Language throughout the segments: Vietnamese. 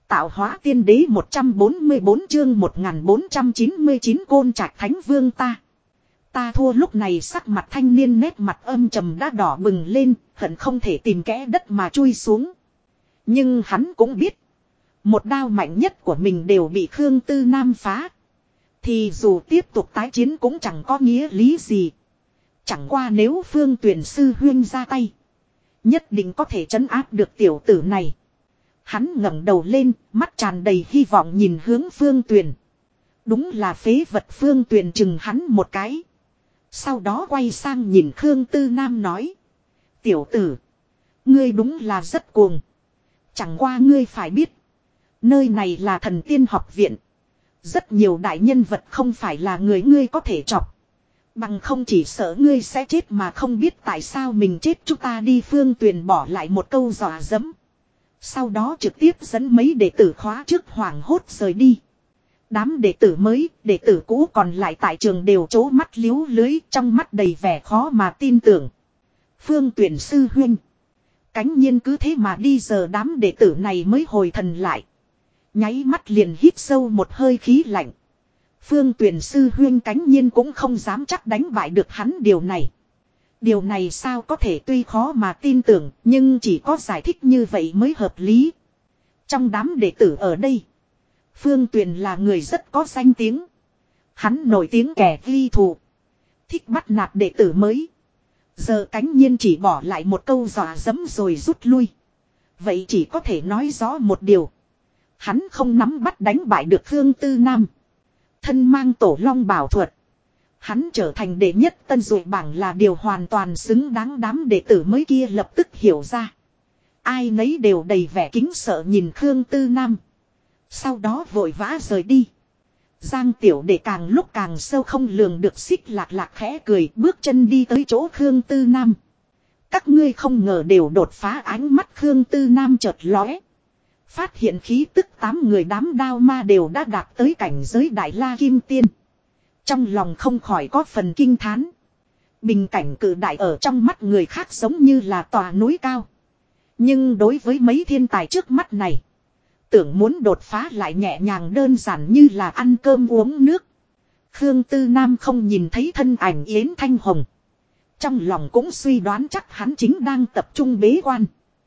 Tạo hóa tiên đế 144 chương 1499 Côn Trạch Thánh Vương ta. Ta thua. Lúc này sắc mặt thanh niên nét mặt âm trầm đã đỏ bừng lên, hận không thể tìm kẽ đất mà chui xuống. Nhưng hắn cũng biết, một đao mạnh nhất của mình đều bị Khương Tư Nam phá. Thì dù tiếp tục tái chiến cũng chẳng có nghĩa lý gì. Chẳng qua nếu Phương Tuyển sư huynh ra tay, nhất định có thể trấn áp được tiểu tử này. Hắn ngẩng đầu lên, mắt tràn đầy hy vọng nhìn hướng Phương Tuyền. Đúng là phế vật. Phương Tuyền chừng hắn một cái. Sau đó quay sang nhìn Khương Tư Nam nói: tiểu tử, ngươi đúng là rất cuồng. Chẳng qua ngươi phải biết, nơi này là Thần Tiên học viện. Rất nhiều đại nhân vật không phải là người ngươi có thể chọc. Bằng không chỉ sợ ngươi sẽ chết mà không biết tại sao mình chết. Chúng ta đi. Phương Tuyền bỏ lại một câu dọa dẫm. Sau đó trực tiếp dẫn mấy đệ tử khóa trước hoảng hốt rời đi. Đám đệ tử mới, đệ tử cũ còn lại tại trường đều trố mắt liếu lưới, trong mắt đầy vẻ khó mà tin tưởng. Phương Tuyển sư huynh, cánh nhiên cứ thế mà đi. Giờ đám đệ tử này mới hồi thần lại, nháy mắt liền hít sâu một hơi khí lạnh. Phương Tuyển sư huynh cánh nhiên cũng không dám chắc đánh bại được hắn. Điều này sao có thể? Tuy khó mà tin tưởng, nhưng chỉ có giải thích như vậy mới hợp lý. Trong đám đệ tử ở đây, Phương Tuyền là người rất có danh tiếng. Hắn nổi tiếng kẻ ghi thù, thích bắt nạt đệ tử mới. Giờ cánh nhiên chỉ bỏ lại một câu dọa dẫm rồi rút lui. Vậy chỉ có thể nói rõ một điều: hắn không nắm bắt đánh bại được Khương Tư Nam. Thân mang Tổ Long bảo thuật, hắn trở thành đệ nhất tân dụ bảng là điều hoàn toàn xứng đáng. Đám đệ tử mới kia lập tức hiểu ra. Ai nấy đều đầy vẻ kính sợ nhìn Khương Tư Nam. Sau đó vội vã rời đi. Giang tiểu đệ càng lúc càng sâu không lường được. Xích Lạc Lạc khẽ cười, bước chân đi tới chỗ Khương Tư Nam. Các ngươi không ngờ đều đột phá. Ánh mắt Khương Tư Nam chợt lóe, phát hiện khí tức 8 người đám đao ma đều đã đạt tới cảnh giới Đại La Kim Tiên. Trong lòng không khỏi có phần kinh thán. Bình cảnh cử đại ở trong mắt người khác giống như là tòa núi cao. Nhưng đối với mấy thiên tài trước mắt này, tưởng muốn đột phá lại nhẹ nhàng đơn giản như là ăn cơm uống nước. Khương Tư Nam không nhìn thấy thân ảnh Yến Thanh Hồng, trong lòng cũng suy đoán chắc hắn chính đang tập trung bế quan.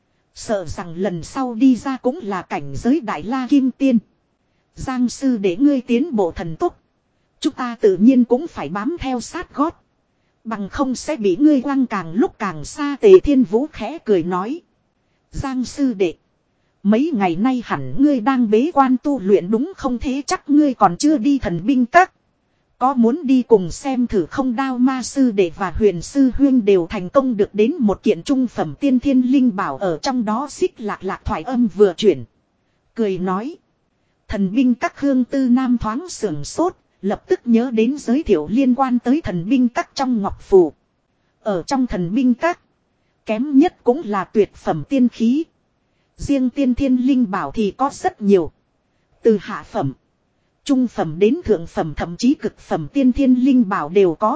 Sợ rằng lần sau đi ra cũng là cảnh giới Đại La Kim Tiên. Giang sư để ngươi tiến bộ thần tốc, chúng ta tự nhiên cũng phải bám theo sát gót. Bằng không sẽ bị ngươi quăng càng lúc càng xa. Tề Thiên Vũ khẽ cười nói: Giang sư đệ, mấy ngày nay hẳn ngươi đang bế quan tu luyện đúng không? Thế chắc ngươi còn chưa đi Thần Binh Các. Có muốn đi cùng xem thử không? Đao ma sư đệ và Huyền sư huyên đều thành công được đến một kiện trung phẩm tiên thiên linh bảo ở trong đó. Xích Lạc Lạc thoại âm vừa chuyển, cười nói: Thần Binh Các. Khương Tư Nam thoáng sưởng sốt, lập tức nhớ đến giới thiệu liên quan tới Thần Binh Các trong ngọc phù. Ở trong Thần Binh Các, kém nhất cũng là tuyệt phẩm tiên khí. Riêng tiên thiên linh bảo thì có rất nhiều, từ hạ phẩm, trung phẩm đến thượng phẩm, thậm chí cực phẩm tiên thiên linh bảo đều có.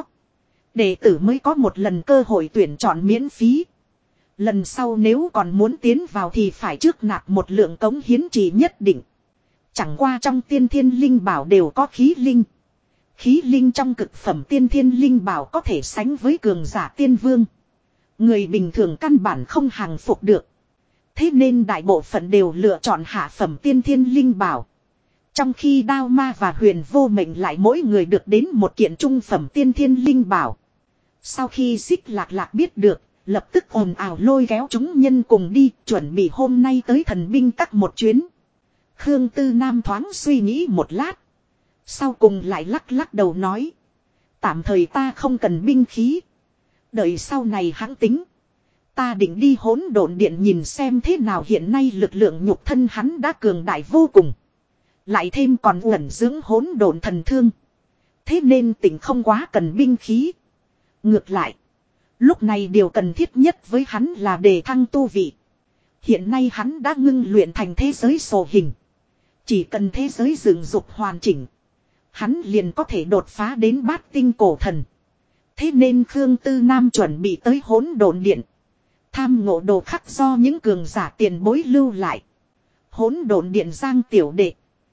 Đệ tử mới có một lần cơ hội tuyển chọn miễn phí. Lần sau nếu còn muốn tiến vào thì phải trước nạp một lượng cống hiến trì nhất định. Chẳng qua trong tiên thiên linh bảo đều có khí linh. Khí linh trong cực phẩm tiên thiên linh bảo có thể sánh với cường giả tiên vương. Người bình thường căn bản không hàng phục được. Thế nên đại bộ phận đều lựa chọn hạ phẩm tiên thiên linh bảo. Trong khi Đao Ma và Huyền Vô Mệnh lại mỗi người được đến một kiện trung phẩm tiên thiên linh bảo. Sau khi Xích Lạc Lạc biết được, lập tức ồn ào lôi kéo chúng nhân cùng đi, chuẩn bị hôm nay tới Thần Binh Các một chuyến. Khương Tư Nam thoáng suy nghĩ một lát, sau cùng lại lắc lắc đầu nói: tạm thời ta không cần binh khí, đợi sau này hãng tính. Ta định đi Hỗn Độn Điện nhìn xem thế nào. Hiện nay lực lượng nhục thân hắn đã cường đại vô cùng, lại thêm còn ẩn dưỡng hỗn độn thần thương. Thế nên tỉnh không quá cần binh khí. Ngược lại, lúc này điều cần thiết nhất với hắn là đề thăng tu vị. Hiện nay hắn đã ngưng luyện thành thế giới sổ hình. Chỉ cần thế giới dựng dục hoàn chỉnh, hắn liền có thể đột phá đến bát tinh cổ thần. Thế nên Khương Tư Nam chuẩn bị tới Hỗn Độn Điện tham ngộ đồ khắc do những cường giả tiền bối lưu lại. Hỗn độn điện Giang tiểu đệ.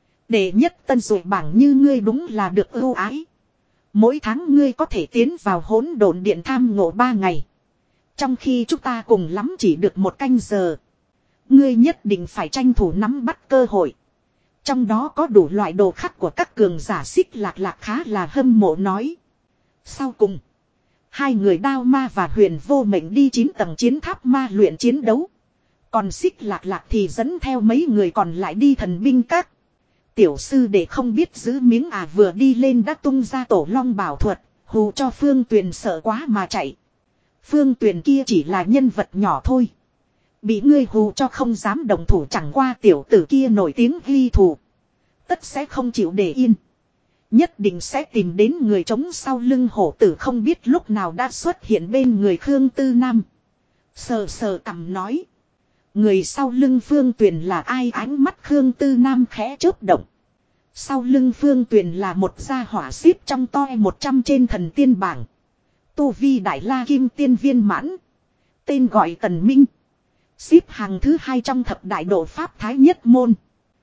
Đệ nhất tân dụ bảng như ngươi đúng là được ưu ái. Mỗi tháng ngươi có thể tiến vào hỗn độn điện tham ngộ 3 ngày. Trong khi chúng ta cùng lắm chỉ được 1 canh giờ. Ngươi nhất định phải tranh thủ nắm bắt cơ hội. Trong đó có đủ loại đồ khắc của các cường giả Xích Lạc Lạc khá là hâm mộ nói. Sau cùng, hai người Đao Ma và Huyền Vô Mệnh đi 9 tầng chiến tháp ma luyện chiến đấu. Còn Xích Lạc Lạc thì dẫn theo mấy người còn lại đi thần binh các. Tiểu sư để không biết giữ miếng vừa đi lên đã tung ra tổ long bảo thuật, hù cho Phương Tuyền sợ quá mà chạy. Phương Tuyền kia chỉ là nhân vật nhỏ thôi. Bị ngươi hù cho không dám đồng thủ, chẳng qua tiểu tử kia nổi tiếng ghi thù. Tất sẽ không chịu để yên. Nhất định sẽ tìm đến người chống sau lưng hổ tử, không biết lúc nào đã xuất hiện bên người Khương Tư Nam. Sờ sờ cằm nói. Người sau lưng Phương Tuyền là ai? Ánh mắt Khương Tư Nam khẽ chớp động. Sau lưng Phương Tuyền là một gia hỏa xếp trong toi 100 trên thần tiên bảng. Tu vi đại la kim tiên viên mãn. Tên gọi Tần Minh. Xếp hàng thứ 2 trong thập đại độ pháp Thái Nhất Môn.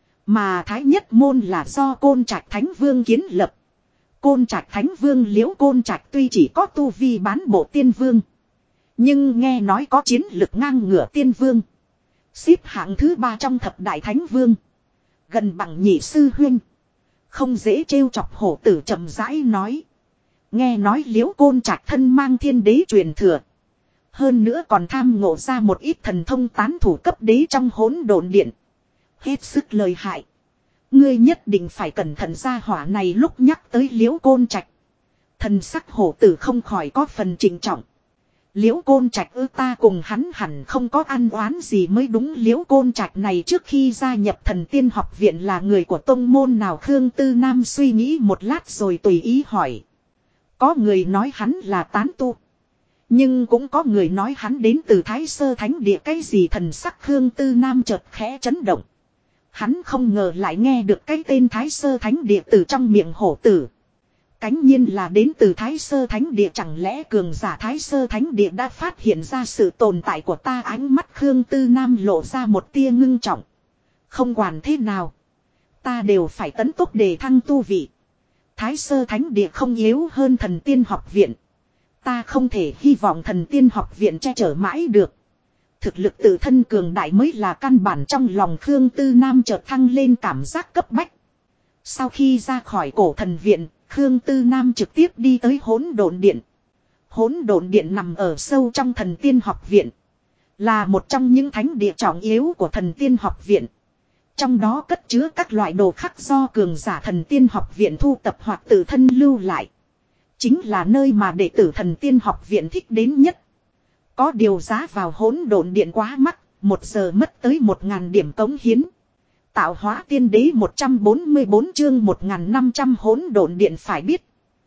Mà Thái Nhất Môn là do Côn Trạch Thánh Vương kiến lập. Côn Trạch Thánh Vương Liễu Côn Trạch tuy chỉ có tu vi bán bộ tiên vương, nhưng nghe nói có chiến lực ngang ngửa tiên vương. Xếp hạng thứ 3 trong thập đại thánh vương. Gần bằng nhị sư huynh. Không dễ trêu chọc, hổ tử chậm rãi nói. Nghe nói Liễu Côn Trạch thân mang thiên đế truyền thừa. Hơn nữa còn tham ngộ ra một ít thần thông tán thủ cấp đế trong hỗn độn điện. Hết sức lợi hại. Ngươi nhất định phải cẩn thận, ra hỏa này lúc nhắc tới Liễu Côn Trạch. Thần sắc hổ tử không khỏi có phần trịnh trọng. Liễu Côn Trạch ta cùng hắn hẳn không có ăn oán gì mới đúng. Liễu Côn Trạch này trước khi gia nhập thần tiên học viện là người của tông môn nào? Khương Tư Nam suy nghĩ một lát rồi tùy ý hỏi. Có người nói hắn là tán tu, nhưng cũng có người nói hắn đến từ Thái Sơ Thánh Địa. Cái gì? Thần sắc Khương Tư Nam chợt khẽ chấn động. Hắn không ngờ lại nghe được cái tên Thái Sơ Thánh Địa từ trong miệng hổ tử. Cánh nhiên là đến từ Thái Sơ Thánh Địa, chẳng lẽ cường giả Thái Sơ Thánh Địa đã phát hiện ra sự tồn tại của ta? Ánh mắt Khương Tư Nam lộ ra một tia ngưng trọng. Không quản thế nào, ta đều phải tấn tốc đề thăng tu vị. Thái Sơ Thánh Địa không yếu hơn thần tiên học viện. Ta không thể hy vọng thần tiên học viện che chở mãi được. Thực lực tự thân cường đại mới là căn bản. Trong lòng Khương Tư Nam chợt thăng lên cảm giác cấp bách. Sau khi ra khỏi cổ thần viện, Khương Tư Nam trực tiếp đi tới hỗn độn điện. Hỗn độn điện nằm ở sâu trong thần tiên học viện. Là một trong những thánh địa trọng yếu của thần tiên học viện. Trong đó cất chứa các loại đồ khắc do cường giả thần tiên học viện thu tập hoặc tự thân lưu lại. Chính là nơi mà đệ tử thần tiên học viện thích đến nhất. Có điều giá vào hỗn độn điện quá mắc, 1 giờ mất tới 1000 điểm cống hiến. Tạo hóa tiên đế 144 chương 1500 hỗn độn điện. Phải biết,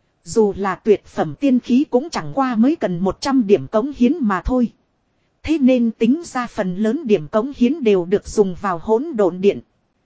dù là tuyệt phẩm tiên khí cũng chẳng qua mới cần 100 điểm cống hiến mà thôi. Thế nên tính ra phần lớn điểm cống hiến đều được dùng vào hỗn độn điện.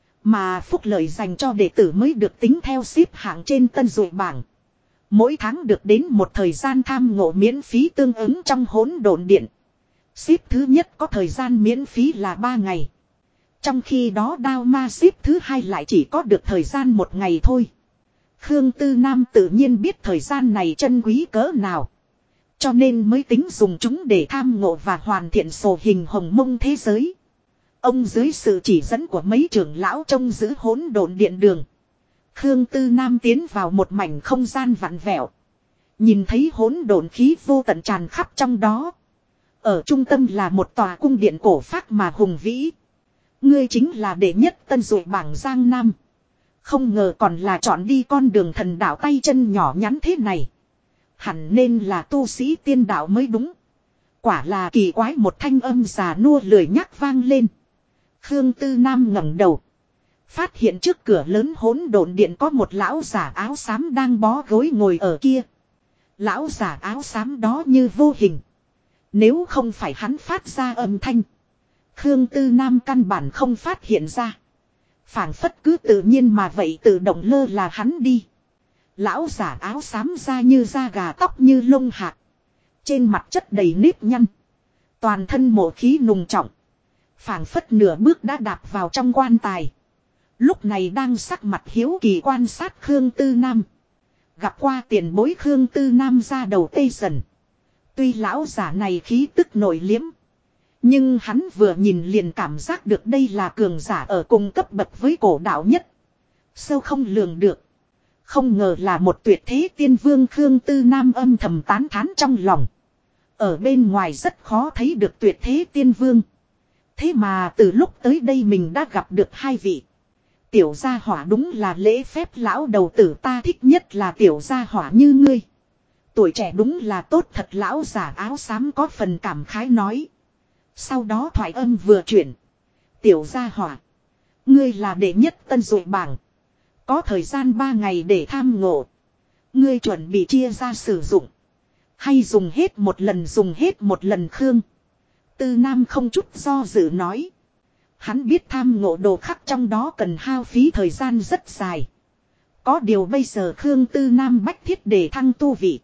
Mà phúc lợi dành cho đệ tử mới được tính theo xếp hạng trên tân dụ bảng. Mỗi tháng được đến một thời gian tham ngộ miễn phí tương ứng trong hỗn độn điện. Xếp thứ nhất có thời gian miễn phí là 3 ngày. Trong khi đó Đao Ma xếp thứ 2 lại chỉ có được thời gian 1 ngày thôi. Khương Tư Nam tự nhiên biết thời gian này chân quý cỡ nào. Cho nên mới tính dùng chúng để tham ngộ và hoàn thiện sổ hình hồng mông thế giới. Ông dưới sự chỉ dẫn của mấy trưởng lão trông giữ hỗn độn điện đường, Khương Tư Nam tiến vào một mảnh không gian vặn vẹo. Nhìn thấy hỗn độn khí vô tận tràn khắp trong đó. Ở trung tâm là một tòa cung điện cổ phác mà hùng vĩ. Ngươi chính là đệ nhất tân dụ bảng Giang Nam. Không ngờ còn là chọn đi con đường thần đạo tay chân nhỏ nhắn thế này. Hẳn nên là tu sĩ tiên đạo mới đúng. Quả là kỳ quái, một thanh âm già nua lười nhác vang lên. Khương Tư Nam ngẩng đầu, phát hiện trước cửa lớn hỗn độn điện có một lão giả áo xám đang bó gối ngồi ở kia. Lão giả áo xám đó như vô hình. Nếu không phải hắn phát ra âm thanh, Khương Tư Nam căn bản không phát hiện ra. Phảng phất cứ tự nhiên mà vậy tự động lơ là hắn đi. Lão giả áo xám da như da gà, tóc như lông hạc. Trên mặt chất đầy nếp nhăn. Toàn thân mộ khí nùng trọng. Phảng phất nửa bước đã đạp vào trong quan tài. Lúc này đang sắc mặt hiếu kỳ quan sát Khương Tư Nam. Gặp qua tiền bối Khương Tư Nam ra đầu tê dần. Tuy lão giả này khí tức nổi liếm. Nhưng hắn vừa nhìn liền cảm giác được đây là cường giả ở cùng cấp bậc với cổ đạo nhất. Sâu không lường được. Không ngờ là một tuyệt thế tiên vương Khương Tư Nam âm thầm tán thán trong lòng. Ở bên ngoài rất khó thấy được tuyệt thế tiên vương. Thế mà từ lúc tới đây mình đã gặp được hai vị. Tiểu gia hỏa đúng là lễ phép lão đầu tử, ta thích nhất là tiểu gia hỏa như ngươi. Tuổi trẻ đúng là tốt thật, lão giả áo xám có phần cảm khái nói. Sau đó thoại âm vừa chuyển. Tiểu gia hỏa, ngươi là đệ nhất tân dụ bảng. Có thời gian 3 ngày để tham ngộ. Ngươi chuẩn bị chia ra sử dụng. Hay dùng hết một lần Khương Tư Nam không chút do dự nói. Hắn biết tham ngộ đồ khắc trong đó cần hao phí thời gian rất dài. Có điều bây giờ Khương Tư Nam bách thiết để thăng tu vị.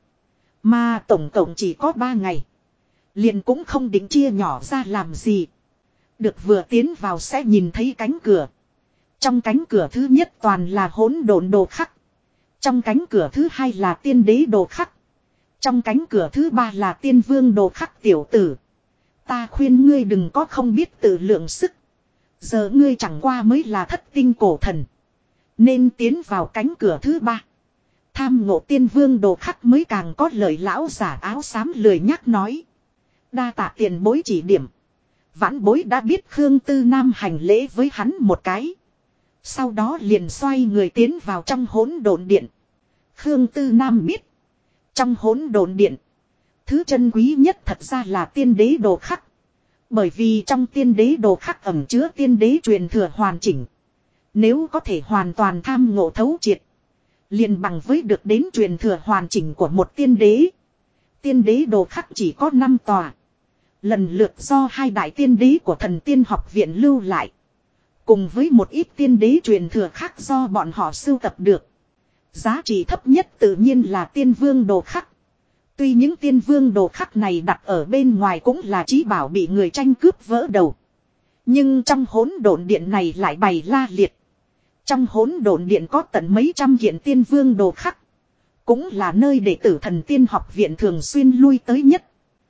Mà tổng cộng chỉ có 3 ngày. Liền cũng không định chia nhỏ ra làm gì. Được, vừa tiến vào sẽ nhìn thấy cánh cửa. Trong cánh cửa thứ nhất toàn là hỗn độn đồ khắc. Trong cánh cửa thứ hai là tiên đế đồ khắc. Trong cánh cửa thứ ba là tiên vương đồ khắc. Tiểu tử, ta khuyên ngươi đừng có không biết tự lượng sức. Giờ ngươi chẳng qua mới là thất tinh cổ thần. Nên tiến vào cánh cửa thứ ba. Tham ngộ tiên vương đồ khắc mới càng có lợi, lão giả áo xám lười nhắc nói. Đa tạ tiền bối chỉ điểm. Vãn bối đã biết. Khương Tư Nam hành lễ với hắn một cái. Sau đó liền xoay người tiến vào trong hỗn độn điện. Khương Tư Nam biết. Trong hỗn độn điện. Thứ chân quý nhất thật ra là tiên đế đồ khắc. Bởi vì trong tiên đế đồ khắc ẩn chứa tiên đế truyền thừa hoàn chỉnh. Nếu có thể hoàn toàn tham ngộ thấu triệt. Liền bằng với được đến truyền thừa hoàn chỉnh của một tiên đế. Tiên đế đồ khắc chỉ có 5 tòa. Lần lượt do 2 đại tiên đế của thần tiên học viện lưu lại. Cùng với một ít tiên đế truyền thừa khác do bọn họ sưu tập được. Giá trị thấp nhất tự nhiên là tiên vương đồ khắc. Tuy những tiên vương đồ khắc này đặt ở bên ngoài cũng là chí bảo bị người tranh cướp vỡ đầu. Nhưng trong hỗn độn điện này lại bày la liệt. Trong hỗn độn điện có tận mấy trăm kiện tiên vương đồ khắc. Cũng là nơi đệ tử thần tiên học viện thường xuyên lui tới nhất.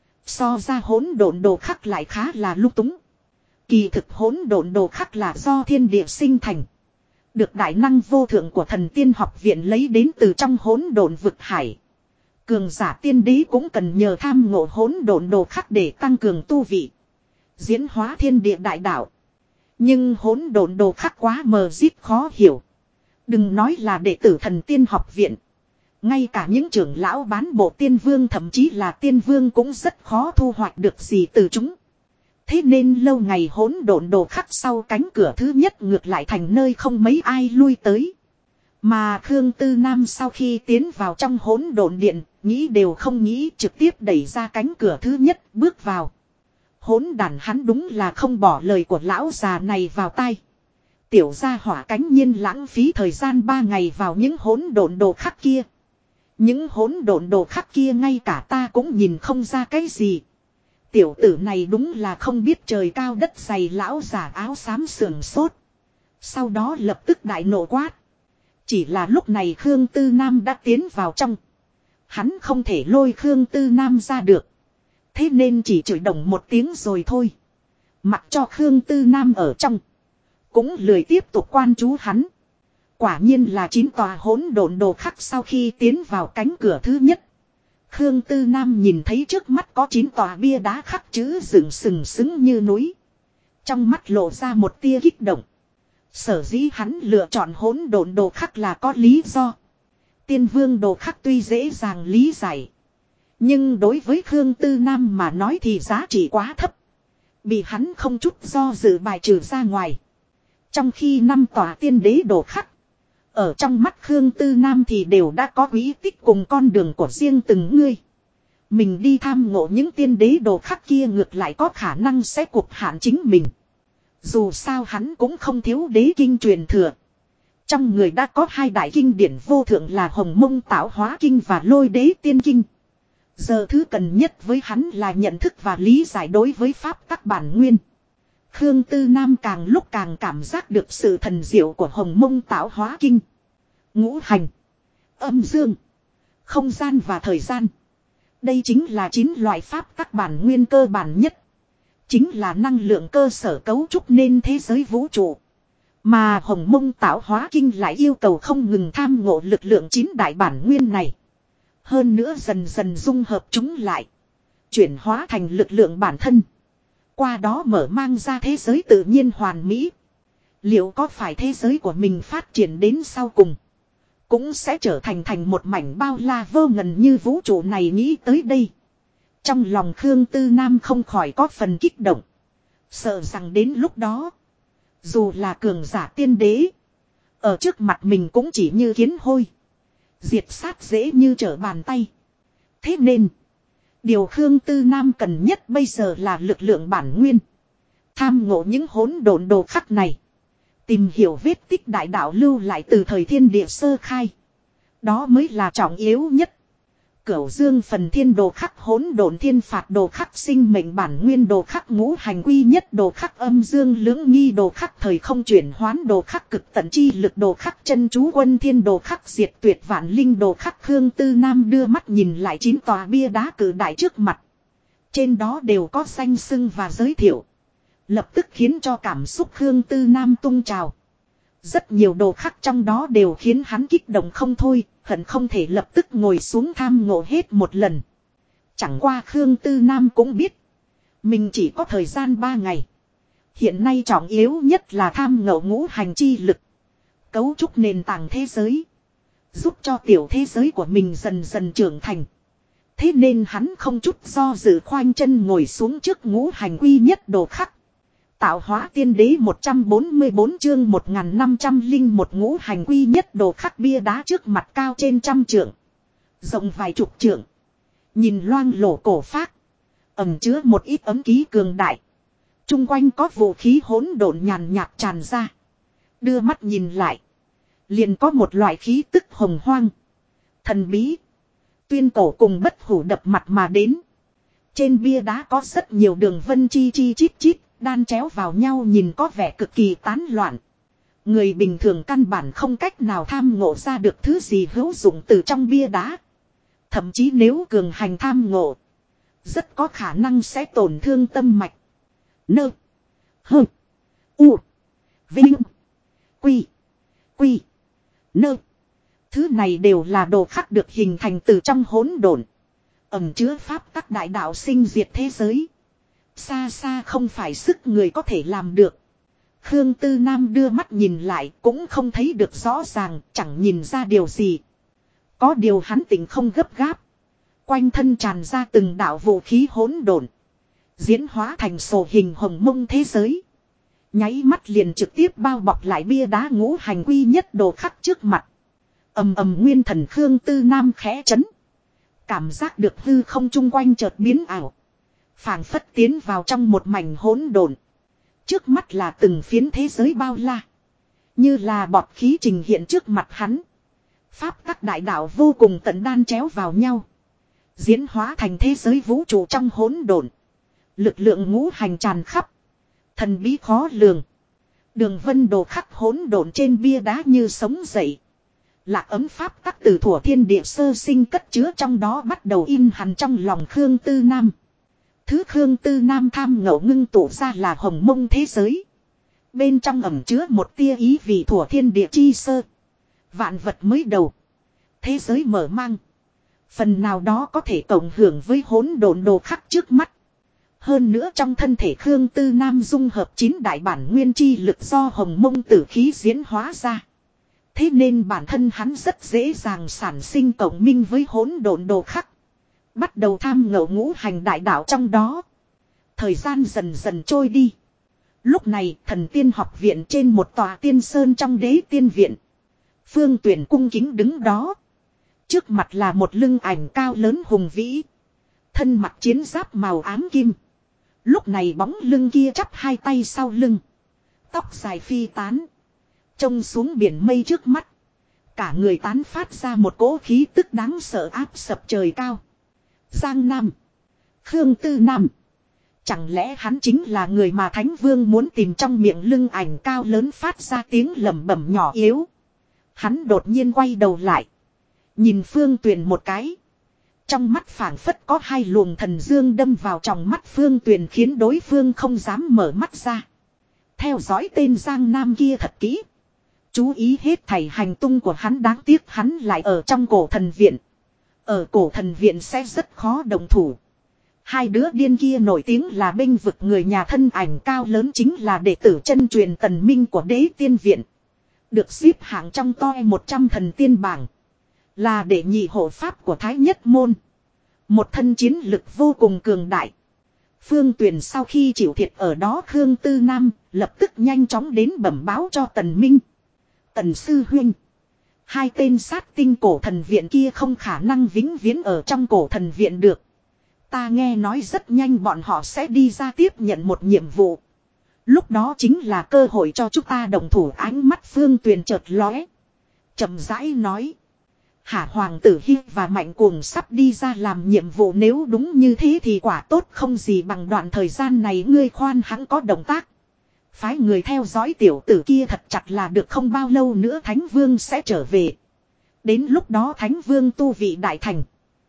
So ra hỗn độn đồ khắc lại khá là lung túng. Kỳ thực hỗn độn đồ khắc là do thiên địa sinh thành. Được đại năng vô thượng của thần tiên học viện lấy đến từ trong hỗn độn vực hải. Cường giả tiên đế cũng cần nhờ tham ngộ hỗn độn đồ khắc để tăng cường tu vị. Diễn hóa thiên địa đại đạo. Nhưng hỗn độn đồ khắc quá mờ dít khó hiểu. Đừng nói là đệ tử thần tiên học viện. Ngay cả những trưởng lão bán bộ tiên vương, thậm chí là tiên vương cũng rất khó thu hoạch được gì từ chúng. Thế nên lâu ngày hỗn độn đồ khắc sau cánh cửa thứ nhất ngược lại thành nơi không mấy ai lui tới. Mà Khương Tư Nam sau khi tiến vào trong hỗn độn điện, nghĩ đều không nghĩ trực tiếp đẩy ra cánh cửa thứ nhất bước vào. Hỗn đản, hắn đúng là không bỏ lời của lão già này vào tai. Tiểu gia hỏa cánh nhiên lãng phí thời gian 3 ngày vào những hỗn độn đồ khắc kia. Những hỗn độn đồ khắc kia ngay cả ta cũng nhìn không ra cái gì. Tiểu tử này đúng là không biết trời cao đất dày, lão giả áo xám sườn sốt. Sau đó lập tức đại nộ quát. Chỉ là lúc này Khương Tư Nam đã tiến vào trong. Hắn không thể lôi Khương Tư Nam ra được. Thế nên chỉ chửi đồng một tiếng rồi thôi. Mặc cho Khương Tư Nam ở trong. Cũng lười tiếp tục quan chú hắn. Quả nhiên là 9 tòa hỗn độn đồ khắc sau khi tiến vào cánh cửa thứ nhất. Khương Tư Nam nhìn thấy trước mắt có 9 tòa bia đá khắc chữ dựng sừng sững như núi. Trong mắt lộ ra một tia kích động. Sở dĩ hắn lựa chọn hỗn độn đồ khắc là có lý do. Tiên vương đồ khắc tuy dễ dàng lý giải. Nhưng đối với Khương Tư Nam mà nói thì giá trị quá thấp. Bị hắn không chút do dự bài trừ ra ngoài. Trong khi 5 tòa tiên đế đồ khắc. Ở trong mắt Khương Tư Nam thì đều đã có quý tích cùng con đường của riêng từng ngươi. Mình đi tham ngộ những tiên đế đồ khắc kia ngược lại có khả năng sẽ cục hạn chính mình. Dù sao hắn cũng không thiếu đế kinh truyền thừa. Trong người đã có 2 đại kinh điển vô thượng là Hồng Mông Tạo Hóa Kinh và Lôi Đế Tiên Kinh. Giờ thứ cần nhất với hắn là nhận thức và lý giải đối với pháp tắc bản nguyên. Khương Tư Nam càng lúc càng cảm giác được sự thần diệu của Hồng Mông Tạo Hóa Kinh. Ngũ hành, âm dương, không gian và thời gian. Đây chính là 9 loại pháp tắc bản nguyên cơ bản nhất. Chính là năng lượng cơ sở cấu trúc nên thế giới vũ trụ. Mà Hồng Mông Tạo Hóa Kinh lại yêu cầu không ngừng tham ngộ lực lượng 9 đại bản nguyên này. Hơn nữa dần dần dung hợp chúng lại. Chuyển hóa thành lực lượng bản thân. Qua đó mở mang ra thế giới tự nhiên hoàn mỹ. Liệu có phải thế giới của mình phát triển đến sau cùng cũng sẽ trở thành một mảnh bao la vô ngần như vũ trụ này? Nghĩ tới đây, trong lòng Khương Tư Nam không khỏi có phần kích động. Sợ rằng đến lúc đó, dù là cường giả tiên đế, ở trước mặt mình cũng chỉ như kiến hôi. Diệt sát dễ như trở bàn tay. Thế nên, điều Khương Tư Nam cần nhất bây giờ là lực lượng bản nguyên. Tham ngộ những hỗn độn đồ khắc này. Tìm hiểu vết tích đại đạo lưu lại từ thời thiên địa sơ khai. Đó mới là trọng yếu nhất. Cửu dương phần thiên đồ khắc, hỗn độn thiên phạt đồ khắc, sinh mệnh bản nguyên đồ khắc, ngũ hành quy nhất đồ khắc, âm dương lưỡng nghi đồ khắc, thời không chuyển hoán đồ khắc, cực tận chi lực đồ khắc, chân chú quân thiên đồ khắc, diệt tuyệt vạn linh đồ khắc. Khương Tư Nam đưa mắt nhìn lại 9 tòa bia đá cử đại trước mặt. Trên đó đều có danh xưng và giới thiệu. Lập tức khiến cho cảm xúc Khương Tư Nam tung trào. Rất nhiều đồ khắc trong đó đều khiến hắn kích động không thôi, hận không thể lập tức ngồi xuống tham ngộ hết một lần. Chẳng qua Khương Tư Nam cũng biết, mình chỉ có thời gian 3 ngày. Hiện nay trọng yếu nhất là tham ngộ ngũ hành chi lực, cấu trúc nền tảng thế giới, giúp cho tiểu thế giới của mình dần dần trưởng thành. Thế nên hắn không chút do dự khoanh chân ngồi xuống trước ngũ hành quy nhất đồ khắc. Tạo hóa tiên đế 144 chương 1501 ngũ hành quy nhất đồ khắc bia đá trước mặt cao trên 100 trượng. Rộng vài chục trượng. Nhìn loang lổ cổ phác. Ẩm chứa một ít ấm ký cường đại. Trung quanh có vũ khí hỗn độn nhàn nhạt tràn ra. Đưa mắt nhìn lại. Liền có một loại khí tức hồng hoang. Thần bí. Tuyên cổ cùng bất hủ đập mặt mà đến. Trên bia đá có rất nhiều đường vân chi chi chít chít. Đan chéo vào nhau nhìn có vẻ cực kỳ tán loạn. Người bình thường căn bản không cách nào tham ngộ ra được thứ gì hữu dụng từ trong bia đá. Thậm chí nếu cường hành tham ngộ, rất có khả năng sẽ tổn thương tâm mạch. Nơ. Hơ. U. Vinh. Quy. Quy. Nơ. Thứ này đều là đồ khắc được hình thành từ trong hỗn độn. Ẩn chứa pháp tắc đại đạo sinh diệt thế giới. Xa xa không phải sức người có thể làm được. Khương Tư Nam đưa mắt nhìn lại cũng không thấy được rõ ràng, chẳng nhìn ra điều gì. Có điều hắn tỉnh không gấp gáp. Quanh thân tràn ra từng đạo vũ khí hỗn độn, diễn hóa thành sổ hình hồng mông thế giới. Nháy mắt liền trực tiếp bao bọc lại bia đá ngũ hành quy nhất đồ khắc trước mặt. Ầm ầm, nguyên thần Khương Tư Nam khẽ chấn. Cảm giác được hư không chung quanh chợt biến ảo. Phảng phất tiến vào trong một mảnh hỗn độn. Trước mắt là từng phiến thế giới bao la. Như là bọt khí trình hiện trước mặt hắn. Pháp tắc đại đạo vô cùng tận đan chéo vào nhau. Diễn hóa thành thế giới vũ trụ trong hỗn độn. Lực lượng ngũ hành tràn khắp. Thần bí khó lường. Đường vân đồ khắc hỗn độn trên bia đá như sống dậy. Lạc ấm pháp tắc từ thuở thiên địa sơ sinh cất chứa trong đó bắt đầu in hằn trong lòng Khương Tư Nam. Thứ Khương Tư Nam tham ngộ ngưng tụ ra là hồng mông thế giới. Bên trong ẩn chứa một tia ý vị thuở thiên địa chi sơ. Vạn vật mới đầu. Thế giới mở mang. Phần nào đó có thể cộng hưởng với hỗn độn đồ khắc trước mắt. Hơn nữa trong thân thể Khương Tư Nam dung hợp 9 đại bản nguyên chi lực do hồng mông tử khí diễn hóa ra. Thế nên bản thân hắn rất dễ dàng sản sinh cộng minh với hỗn độn đồ khắc. Bắt đầu tham ngộ ngũ hành đại đạo trong đó. Thời gian dần dần trôi đi. Lúc này thần tiên học viện trên một tòa tiên sơn trong đế tiên viện. Phương Tuyển cung kính đứng đó. Trước mặt là một lưng ảnh cao lớn hùng vĩ. Thân mặc chiến giáp màu ám kim. Lúc này bóng lưng kia chắp hai tay sau lưng. Tóc dài phi tán. Trông xuống biển mây trước mắt. Cả người tán phát ra một cỗ khí tức đáng sợ áp sập trời cao. Giang Nam. Khương Tư Nam. Chẳng lẽ hắn chính là người mà Thánh Vương muốn tìm trong miệng lưng ảnh cao lớn phát ra tiếng lẩm bẩm nhỏ yếu. Hắn đột nhiên quay đầu lại. Nhìn Phương Tuyền một cái. Trong mắt phảng phất có hai luồng thần dương đâm vào trong mắt Phương Tuyền khiến đối phương không dám mở mắt ra. Theo dõi tên Giang Nam kia thật kỹ. Chú ý hết thảy hành tung của hắn, đáng tiếc hắn lại ở trong cổ thần viện. Ở cổ thần viện sẽ rất khó đồng thủ. Hai đứa điên kia nổi tiếng là bênh vực người nhà, thân ảnh cao lớn chính là đệ tử chân truyền Tần Minh của Đế Tiên Viện. Được xếp hạng trong top 100 thần tiên bảng. Là đệ nhị hộ pháp của Thái Nhất Môn. Một thân chiến lực vô cùng cường đại. Phương Tuyền sau khi chịu thiệt ở đó Khương Tư Nam lập tức nhanh chóng đến bẩm báo cho Tần Minh. Tần Sư Huynh. Hai tên sát tinh cổ thần viện kia không khả năng vĩnh viễn ở trong cổ thần viện được. Ta nghe nói rất nhanh bọn họ sẽ đi ra tiếp nhận một nhiệm vụ. Lúc đó chính là cơ hội cho chúng ta đồng thủ. Ánh mắt Phương Tuyền chợt lóe. Chậm rãi nói. Hả, Hoàng tử Hi và Mạnh Cuồng sắp đi ra làm nhiệm vụ, nếu đúng như thế thì quả tốt không gì bằng đoạn thời gian này ngươi khoan hãng có động tác. Phái người theo dõi tiểu tử kia thật chặt là được, không bao lâu nữa Thánh Vương sẽ trở về. Đến lúc đó Thánh Vương tu vị đại thành.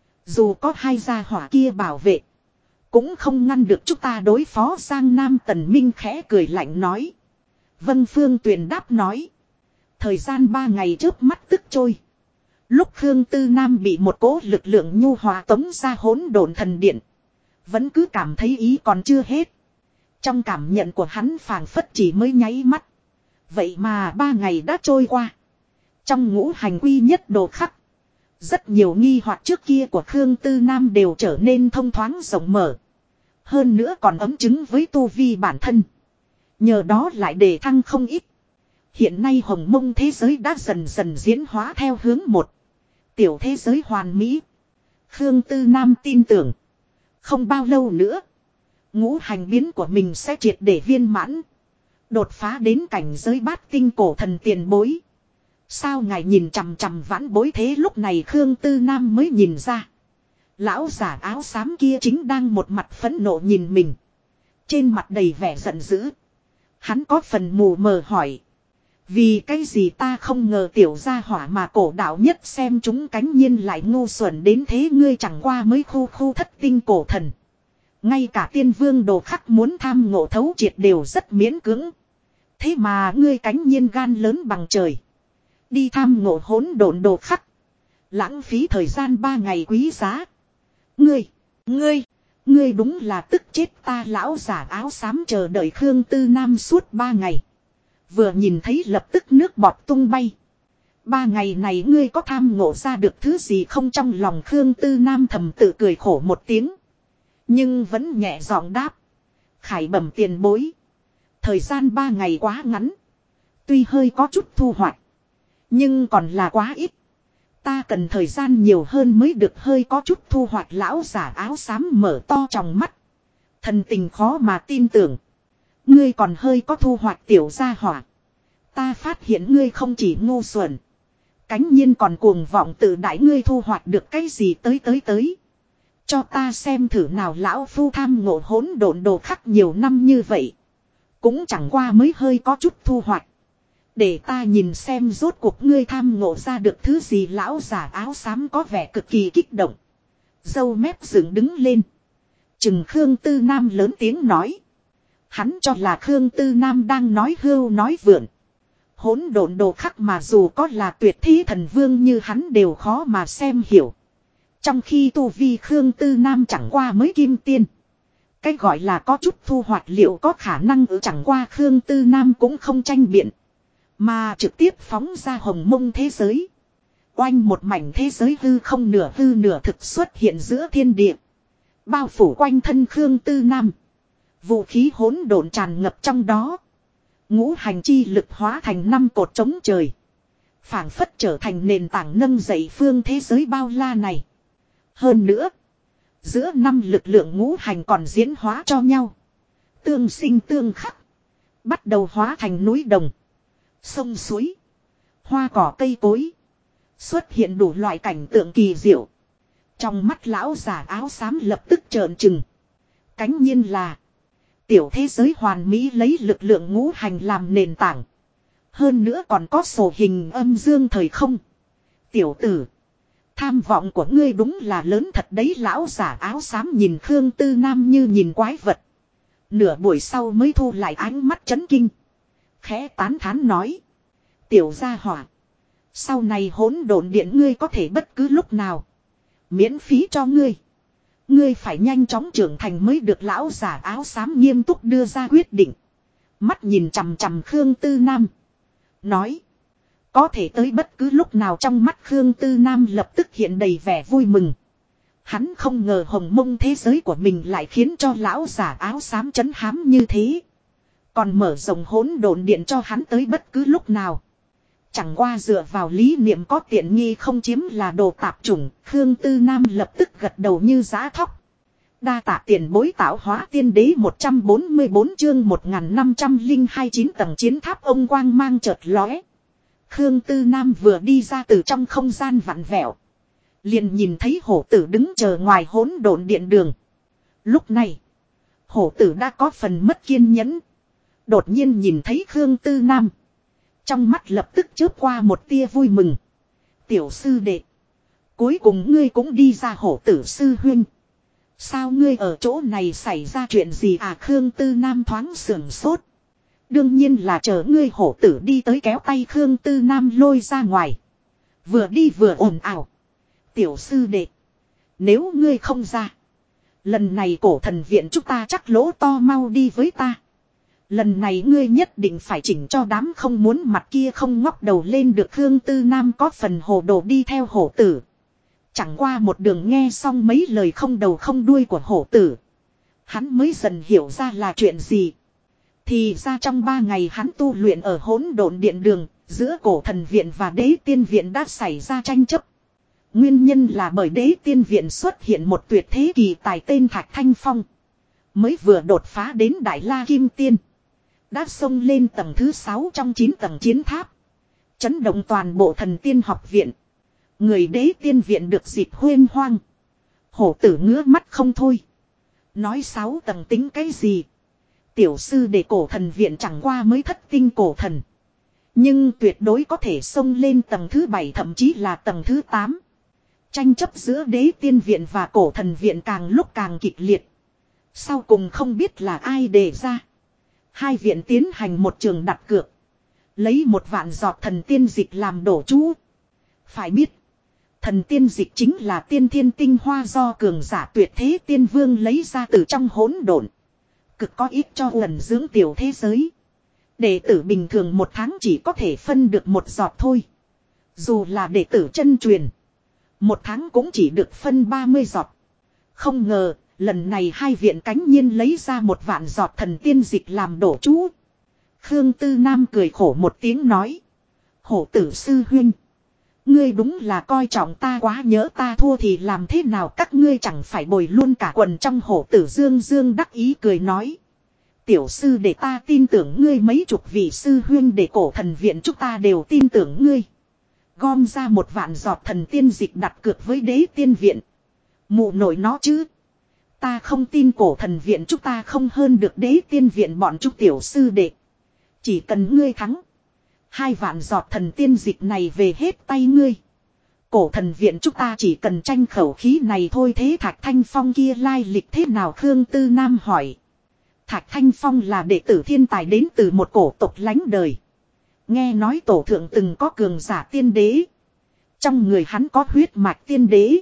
Dù có hai gia hỏa kia bảo vệ. Cũng không ngăn được chúng ta đối phó Giang Nam. Tần Minh khẽ cười lạnh nói. Vân, Phương Tuyền đáp nói. Thời gian 3 ngày trước mắt tức trôi. Lúc Khương Tư Nam bị một cỗ lực lượng nhu hòa tống ra hỗn độn thần điện. Vẫn cứ cảm thấy ý còn chưa hết. Trong cảm nhận của hắn phảng phất chỉ mới nháy mắt. Vậy mà 3 ngày đã trôi qua. Trong ngũ hành quy nhất đồ khắc. Rất nhiều nghi hoặc trước kia của Khương Tư Nam đều trở nên thông thoáng rộng mở. Hơn nữa còn ấm chứng với tu vi bản thân. Nhờ đó lại đề thăng không ít. Hiện nay hồng mông thế giới đã dần dần diễn hóa theo hướng một. Tiểu thế giới hoàn mỹ. Khương Tư Nam tin tưởng. Không bao lâu nữa. Ngũ hành biến của mình sẽ triệt để viên mãn. Đột phá đến cảnh giới bát tinh cổ thần tiền bối. Sao ngài nhìn chằm chằm vãn bối thế? Lúc này Khương Tư Nam mới nhìn ra. Lão giả áo xám kia chính đang một mặt phẫn nộ nhìn mình. Trên mặt đầy vẻ giận dữ. Hắn có phần mù mờ hỏi. Vì cái gì ta không ngờ tiểu gia hỏa mà cổ đạo nhất xem chúng cánh nhiên lại ngu xuẩn đến thế. Ngươi chẳng qua mới khu thất tinh cổ thần. Ngay cả tiên vương đồ khắc muốn tham ngộ thấu triệt đều rất miễn cưỡng. Thế mà ngươi cánh nhiên gan lớn bằng trời. Đi tham ngộ hỗn độn đồ khắc. Lãng phí thời gian 3 ngày quý giá. Ngươi đúng là tức chết ta. Lão giả áo xám chờ đợi Khương Tư Nam suốt 3 ngày. Vừa nhìn thấy lập tức nước bọt tung bay. 3 ngày này ngươi có tham ngộ ra được thứ gì không? Trong lòng Khương Tư Nam thầm tự cười khổ một tiếng. Nhưng vẫn nhẹ giọng đáp. Khải bẩm tiền bối. Thời gian 3 ngày quá ngắn. Tuy hơi có chút thu hoạch. Nhưng còn là quá ít. Ta cần thời gian nhiều hơn mới được. Hơi có chút thu hoạch. Lão giả áo xám mở to tròng mắt. Thần tình khó mà tin tưởng. Ngươi còn hơi có thu hoạch tiểu gia hỏa. Ta phát hiện ngươi không chỉ ngu xuẩn. Cánh nhiên còn cuồng vọng tự đại. Ngươi thu hoạch được cái gì? Tới. Cho ta xem thử nào. Lão phu tham ngộ hỗn độn đồ khắc nhiều năm như vậy. Cũng chẳng qua mới hơi có chút thu hoạch. Để ta nhìn xem rốt cuộc ngươi tham ngộ ra được thứ gì. Lão giả áo xám có vẻ cực kỳ kích động. Râu mép dựng đứng lên. Chừng Khương Tư Nam lớn tiếng nói. Hắn cho là Khương Tư Nam đang nói hưu nói vượn. Hỗn độn đồ khắc mà dù có là tuyệt thế thần vương như hắn đều khó mà xem hiểu. Trong khi tu vi Khương Tư Nam chẳng qua mới kim tiên. Cái gọi là có chút thu hoạch liệu có khả năng chẳng qua Khương Tư Nam cũng không tranh biện. Mà trực tiếp phóng ra hồng mông thế giới. Oanh, một mảnh thế giới hư không nửa hư nửa thực xuất hiện giữa thiên địa. Bao phủ quanh thân Khương Tư Nam. Vũ khí hỗn độn tràn ngập trong đó. Ngũ hành chi lực hóa thành 5 cột chống trời. Phảng phất trở thành nền tảng nâng dậy phương thế giới bao la này. Hơn nữa. Giữa 5 lực lượng ngũ hành còn diễn hóa cho nhau. Tương sinh tương khắc. Bắt đầu hóa thành núi đồng. Sông suối. Hoa cỏ cây cối. Xuất hiện đủ loại cảnh tượng kỳ diệu. Trong mắt lão giả áo xám lập tức trợn trừng. Cánh nhiên là. tiểu thế giới hoàn mỹ lấy lực lượng ngũ hành làm nền tảng. Hơn nữa còn có sổ hình âm dương thời không. Tiểu tử. Tham vọng của ngươi đúng là lớn thật đấy, lão giả áo xám nhìn Khương Tư Nam như nhìn quái vật. Nửa buổi sau mới thu lại ánh mắt chấn kinh. Khẽ tán thán nói. Tiểu gia hỏa. Sau này hỗn độn điện ngươi có thể bất cứ lúc nào. Miễn phí cho ngươi. Ngươi phải nhanh chóng trưởng thành mới được, lão giả áo xám nghiêm túc đưa ra quyết định. Mắt nhìn chằm chằm Khương Tư Nam. Nói. Có thể tới bất cứ lúc nào, trong mắt Khương Tư Nam lập tức hiện đầy vẻ vui mừng. Hắn không ngờ hồng mông thế giới của mình lại khiến cho lão giả áo xám chấn hám như thế. Còn mở rộng hỗn độn điện cho hắn tới bất cứ lúc nào. Chẳng qua dựa vào lý niệm có tiện nghi không chiếm là đồ tạp chủng, Khương Tư Nam lập tức gật đầu như giã thóc. Đa tạ tiền bối tạo hóa tiên đế 144 chương 1502 tầng chiến tháp ông quang mang chợt lóe. Khương Tư Nam vừa đi ra từ trong không gian vặn vẹo. Liền nhìn thấy hổ tử đứng chờ ngoài hỗn độn điện đường. Lúc này, hổ tử đã có phần mất kiên nhẫn. Đột nhiên nhìn thấy Khương Tư Nam. Trong mắt lập tức chớp qua một tia vui mừng. Tiểu sư đệ. Cuối cùng ngươi cũng đi ra, hổ tử sư huynh. Sao ngươi ở chỗ này xảy ra chuyện gì à? Khương Tư Nam thoáng sườn sốt. Đương nhiên là chờ ngươi, hổ tử đi tới kéo tay Khương Tư Nam lôi ra ngoài. Vừa đi vừa ồn ào. Tiểu sư đệ. Nếu ngươi không ra. Lần này cổ thần viện chúng ta chắc lỗ to, mau đi với ta. Lần này ngươi nhất định phải chỉnh cho đám không muốn mặt kia không ngóc đầu lên được. Khương Tư Nam có phần hồ đồ đi theo hổ tử. Chẳng qua một đường nghe xong mấy lời không đầu không đuôi của hổ tử. Hắn mới dần hiểu ra là chuyện gì. Thì ra trong 3 ngày hắn tu luyện ở hỗn độn điện đường, giữa cổ thần viện và đế tiên viện đã xảy ra tranh chấp. Nguyên nhân là bởi đế tiên viện xuất hiện một tuyệt thế kỳ tài tên Thạch Thanh Phong. Mới vừa đột phá đến Đại La Kim Tiên. Đã xông lên tầng thứ 6 trong 9 tầng chiến tháp. Chấn động toàn bộ thần tiên học viện. Người đế tiên viện được dịp huyên hoang. Hổ tử ngứa mắt không thôi. Nói 6 tầng tính cái gì? Tiểu sư để cổ thần viện chẳng qua mới thất tinh cổ thần. Nhưng tuyệt đối có thể xông lên tầng thứ 7 thậm chí là tầng thứ 8. Tranh chấp giữa đế tiên viện và cổ thần viện càng lúc càng kịch liệt. Sau cùng không biết là ai đề ra. Hai viện tiến hành một trường đặt cược. Lấy 1 vạn giọt thần tiên dịch làm đổ chú. Phải biết. Thần tiên dịch chính là tiên thiên tinh hoa do cường giả tuyệt thế tiên vương lấy ra từ trong hỗn độn. Cực có ích cho lần dưỡng tiểu thế giới. Đệ tử bình thường 1 tháng chỉ có thể phân được 1 giọt thôi. Dù là đệ tử chân truyền. 1 tháng cũng chỉ được phân 30 giọt. Không ngờ, lần này hai viện cánh nhiên lấy ra 1 vạn giọt thần tiên dịch làm đổ chú. Khương Tư Nam cười khổ một tiếng nói. Hổ tử sư huynh. Ngươi đúng là coi trọng ta quá, nhớ ta thua thì làm thế nào, các ngươi chẳng phải bồi luôn cả quần. Trong hổ tử dương dương đắc ý cười nói. Tiểu sư để ta tin tưởng ngươi, mấy chục vị sư huynh để cổ thần viện chúng ta đều tin tưởng ngươi. Gom ra 1 vạn giọt thần tiên dịch đặt cược với đế tiên viện. Mụ nổi nó chứ. Ta không tin cổ thần viện chúng ta không hơn được đế tiên viện bọn chúng tiểu sư đệ. Chỉ cần ngươi thắng. 2 vạn giọt thần tiên dịch này về hết tay ngươi. Cổ thần viện chúng ta chỉ cần tranh khẩu khí này thôi. Thế Thạch Thanh Phong kia lai lịch thế nào? Khương Tư Nam hỏi. Thạch Thanh Phong là đệ tử thiên tài đến từ một cổ tộc lánh đời. Nghe nói tổ thượng từng có cường giả tiên đế. Trong người hắn có huyết mạch tiên đế.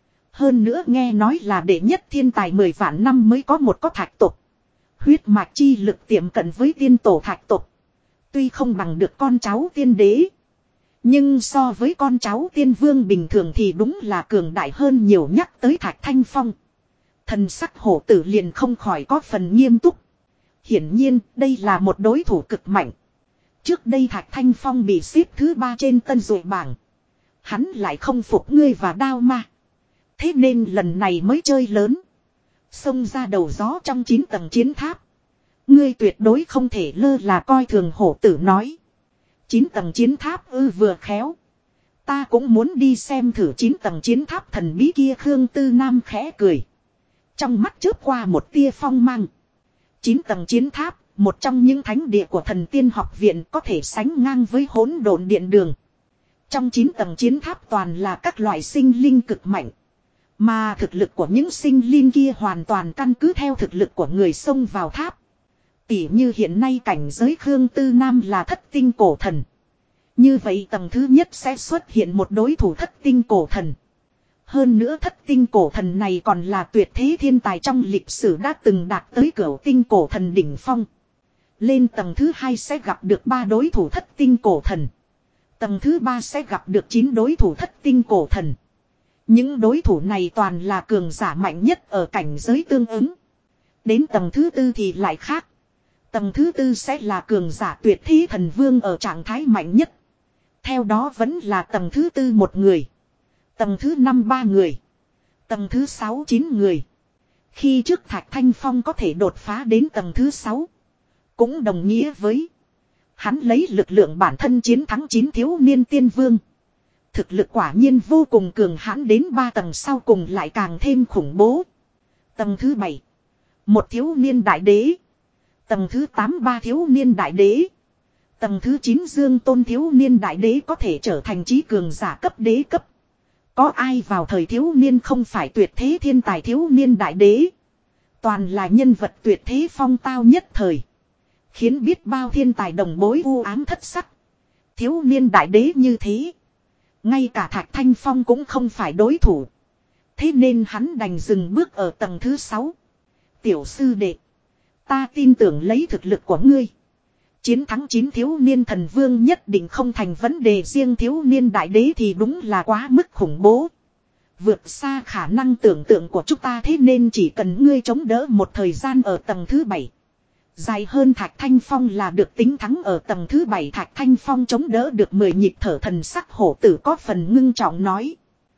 Hơn nữa nghe nói là đệ nhất thiên tài 10 vạn năm mới có một có thạch tộc. Huyết mạch chi lực tiệm cận với tiên tổ thạch tộc. Tuy không bằng được con cháu tiên đế. Nhưng so với con cháu tiên vương bình thường thì đúng là cường đại hơn nhiều. Nhắc tới Thạch Thanh Phong. Thần sắc hổ tử liền không khỏi có phần nghiêm túc. Hiển nhiên đây là một đối thủ cực mạnh. Trước đây Thạch Thanh Phong bị xếp thứ 3 trên tân dội bảng. Hắn lại không phục ngươi và đao ma. Thế nên lần này mới chơi lớn. Xông ra đầu gió trong 9 tầng chiến tháp. Ngươi tuyệt đối không thể lơ là coi thường, hổ tử nói. 9 tầng chiến tháp vừa khéo. Ta cũng muốn đi xem thử 9 tầng chiến tháp thần bí kia. Khương Tư Nam khẽ cười. Trong mắt chớp qua một tia phong mang. 9 tầng chiến tháp, một trong những thánh địa của thần tiên học viện có thể sánh ngang với hỗn độn điện đường. Trong 9 tầng chiến tháp toàn là các loại sinh linh cực mạnh. Mà thực lực của những sinh linh kia hoàn toàn căn cứ theo thực lực của người xông vào tháp. Tỉ như hiện nay cảnh giới Khương Tư Nam là thất tinh cổ thần. Như vậy tầng thứ nhất sẽ xuất hiện một đối thủ thất tinh cổ thần. Hơn nữa thất tinh cổ thần này còn là tuyệt thế thiên tài trong lịch sử đã từng đạt tới cửu tinh cổ thần đỉnh phong. Lên tầng thứ hai sẽ gặp được 3 đối thủ thất tinh cổ thần. Tầng thứ 3 sẽ gặp được 9 đối thủ thất tinh cổ thần. Những đối thủ này toàn là cường giả mạnh nhất ở cảnh giới tương ứng. Đến tầng thứ 4 thì lại khác. Tầng thứ 4 sẽ là cường giả tuyệt thế thần vương ở trạng thái mạnh nhất. Theo đó vẫn là tầng thứ 4 1 người. Tầng thứ 5 3 người. Tầng thứ 6 9 người. Khi trước Thạch Thanh Phong có thể đột phá đến tầng thứ 6. Cũng đồng nghĩa với hắn lấy lực lượng bản thân chiến thắng 9 thiếu niên tiên vương. Thực lực quả nhiên vô cùng cường hãn, đến 3 tầng sau cùng lại càng thêm khủng bố. Tầng thứ 7. Một thiếu niên đại đế. Tầng thứ 8 3 thiếu niên đại đế. Tầng thứ 9 Dương Tôn thiếu niên đại đế có thể trở thành trí cường giả cấp đế cấp. Có ai vào thời thiếu niên không phải tuyệt thế thiên tài thiếu niên đại đế. Toàn là nhân vật tuyệt thế phong tao nhất thời. Khiến biết bao thiên tài đồng bối u ám thất sắc. Thiếu niên đại đế như thế. Ngay cả Thạch Thanh Phong cũng không phải đối thủ. Thế nên hắn đành dừng bước ở tầng thứ 6. Tiểu sư đệ. Ta tin tưởng lấy thực lực của ngươi. Chiến thắng 9 thiếu niên thần vương nhất định không thành vấn đề, riêng thiếu niên đại đế thì đúng là quá mức khủng bố. Vượt xa khả năng tưởng tượng của chúng ta, thế nên chỉ cần ngươi chống đỡ một thời gian ở tầng thứ 7. Dài hơn Thạch Thanh Phong là được tính thắng ở tầng thứ 7. Thạch Thanh Phong chống đỡ được 10 nhịp thở, thần sắc hổ tử có phần ngưng trọng nói.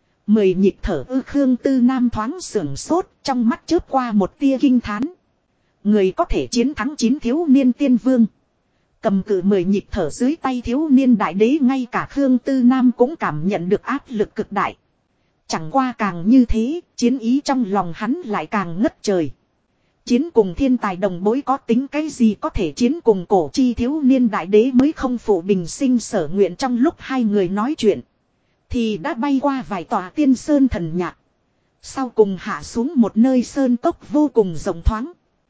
10 nhịp thở ư? Khương Tư Nam thoáng sưởng sốt, trong mắt chớp qua một tia kinh thán. Người có thể chiến thắng 9 thiếu niên tiên vương. Cầm cự 10 nhịp thở dưới tay thiếu niên đại đế, ngay cả Khương Tư Nam cũng cảm nhận được áp lực cực đại. Chẳng qua càng như thế, chiến ý trong lòng hắn lại càng ngất trời. Chiến cùng thiên tài đồng bối có tính cái gì có thể chiến cùng cổ chi thiếu niên đại đế mới không phụ bình sinh sở nguyện. Trong lúc hai người nói chuyện thì đã bay qua vài tòa tiên sơn thần nhạc. Sau cùng hạ xuống một nơi sơn cốc vô cùng rộng thoáng.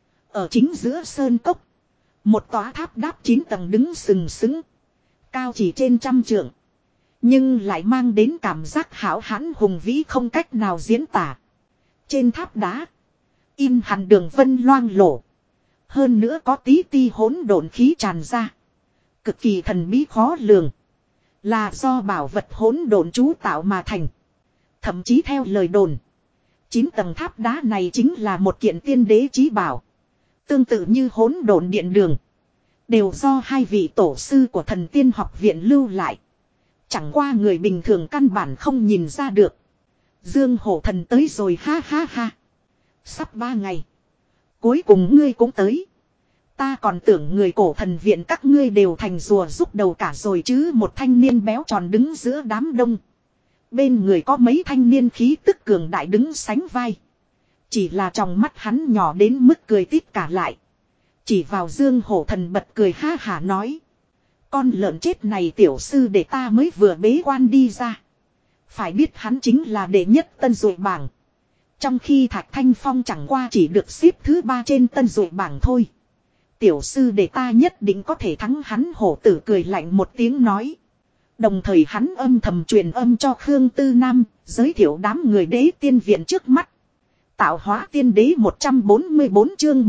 Ở chính giữa sơn cốc, một tòa tháp đáp 9 tầng đứng sừng sững. Cao chỉ trên 100 trượng. Nhưng lại mang đến cảm giác hão hãn hùng vĩ không cách nào diễn tả. Trên tháp đá in hẳn đường vân loang lổ. Hơn nữa có tí ti hỗn độn khí tràn ra. Cực kỳ thần bí khó lường. Là do bảo vật hỗn độn chú tạo mà thành. Thậm chí theo lời đồn, 9 tầng tháp đá này chính là một kiện tiên đế chí bảo. Tương tự như hỗn độn điện đường. Đều do hai vị tổ sư của thần tiên học viện lưu lại. Chẳng qua người bình thường căn bản không nhìn ra được. Dương Hổ Thần tới rồi, ha ha ha. Sắp 3 ngày. Cuối cùng ngươi cũng tới. Ta còn tưởng người cổ thần viện các ngươi đều thành rùa rúc đầu cả rồi chứ. Một thanh niên béo tròn đứng giữa đám đông. Bên người có mấy thanh niên khí tức cường đại đứng sánh vai. Chỉ là trong mắt hắn nhỏ đến mức cười tít cả lại. Chỉ vào Dương Hổ Thần bật cười ha hả nói. Con lợn chết này tiểu sư để ta mới vừa bế quan đi ra. Phải biết hắn chính là đệ nhất tân dụi bảng. Trong khi Thạch Thanh Phong chẳng qua chỉ được xếp thứ 3 trên tân dụi bảng thôi. Tiểu sư để ta nhất định có thể thắng hắn. Hổ tử cười lạnh một tiếng nói. Đồng thời hắn âm thầm truyền âm cho Khương Tư Nam, giới thiệu đám người đế tiên viện trước mắt. Tạo hóa tiên đế 144 chương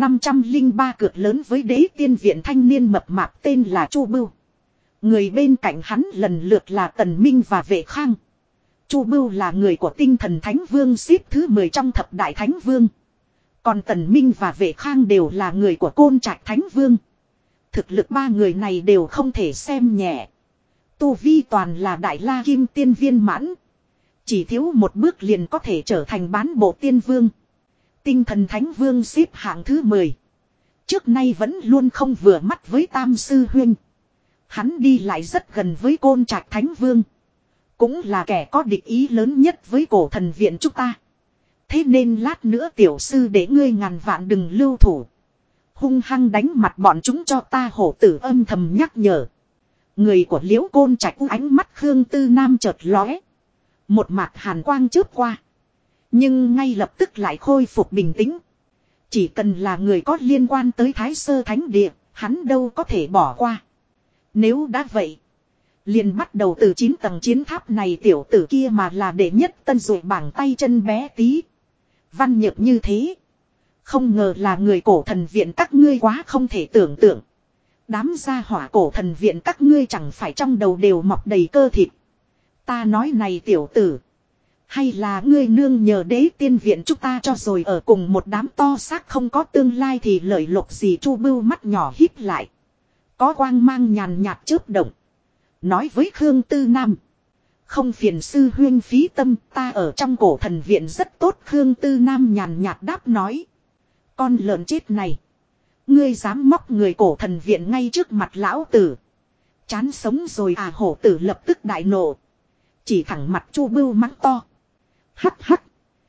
1503 cược lớn với đế tiên viện thanh niên mập mạp tên là Chu Bưu. Người bên cạnh hắn lần lượt là Tần Minh và Vệ Khang. Chu Bưu là người của Tinh Thần Thánh Vương, xếp thứ 10 trong thập đại thánh vương. Còn Tần Minh và Vệ Khang đều là người của Côn Trạch Thánh Vương. Thực lực ba người này đều không thể xem nhẹ. Tu vi toàn là đại la kim tiên viên mãn. Chỉ thiếu một bước liền có thể trở thành bán bộ tiên vương. Tinh Thần Thánh Vương xếp hạng thứ 10. Trước nay vẫn luôn không vừa mắt với Tam Sư Huynh. Hắn đi lại rất gần với Côn Trạch Thánh Vương. Cũng là kẻ có địch ý lớn nhất với cổ thần viện chúng ta. Thế nên lát nữa tiểu sư để ngươi ngàn vạn đừng lưu thủ. Hung hăng đánh mặt bọn chúng cho ta, hổ tử âm thầm nhắc nhở. Người của Liễu Côn Trạch ánh mắt Khương Tư Nam chợt lóe. Một mạt hàn quang chớp qua. Nhưng ngay lập tức lại khôi phục bình tĩnh. Chỉ cần là người có liên quan tới Thái Sơ Thánh Địa, hắn đâu có thể bỏ qua. Nếu đã vậy, liền bắt đầu từ 9 tầng chiến tháp này, tiểu tử kia mà là đệ nhất tân dụ bảng tay chân bé tí. Văn nhược như thế. Không ngờ là người cổ thần viện các ngươi, quá không thể tưởng tượng. Đám gia hỏa cổ thần viện các ngươi chẳng phải trong đầu đều mọc đầy cơ thịt. Ta nói này tiểu tử. Hay là ngươi nương nhờ Đế Tiên viện chúng ta cho rồi ở cùng một đám to xác không có tương lai thì lợi lộc gì. Chu Bưu mắt nhỏ híp lại. Có quang mang nhàn nhạt chớp động. Nói với Khương Tư Nam. Không phiền sư huyên phí tâm, ta ở trong cổ thần viện rất tốt. Khương Tư Nam nhàn nhạt đáp nói. Con lợn chết này. Ngươi dám móc người cổ thần viện ngay trước mặt lão tử. Chán sống rồi à, hổ tử lập tức đại nộ. Chỉ thẳng mặt Chu Bưu mắng to. Hắc hắc.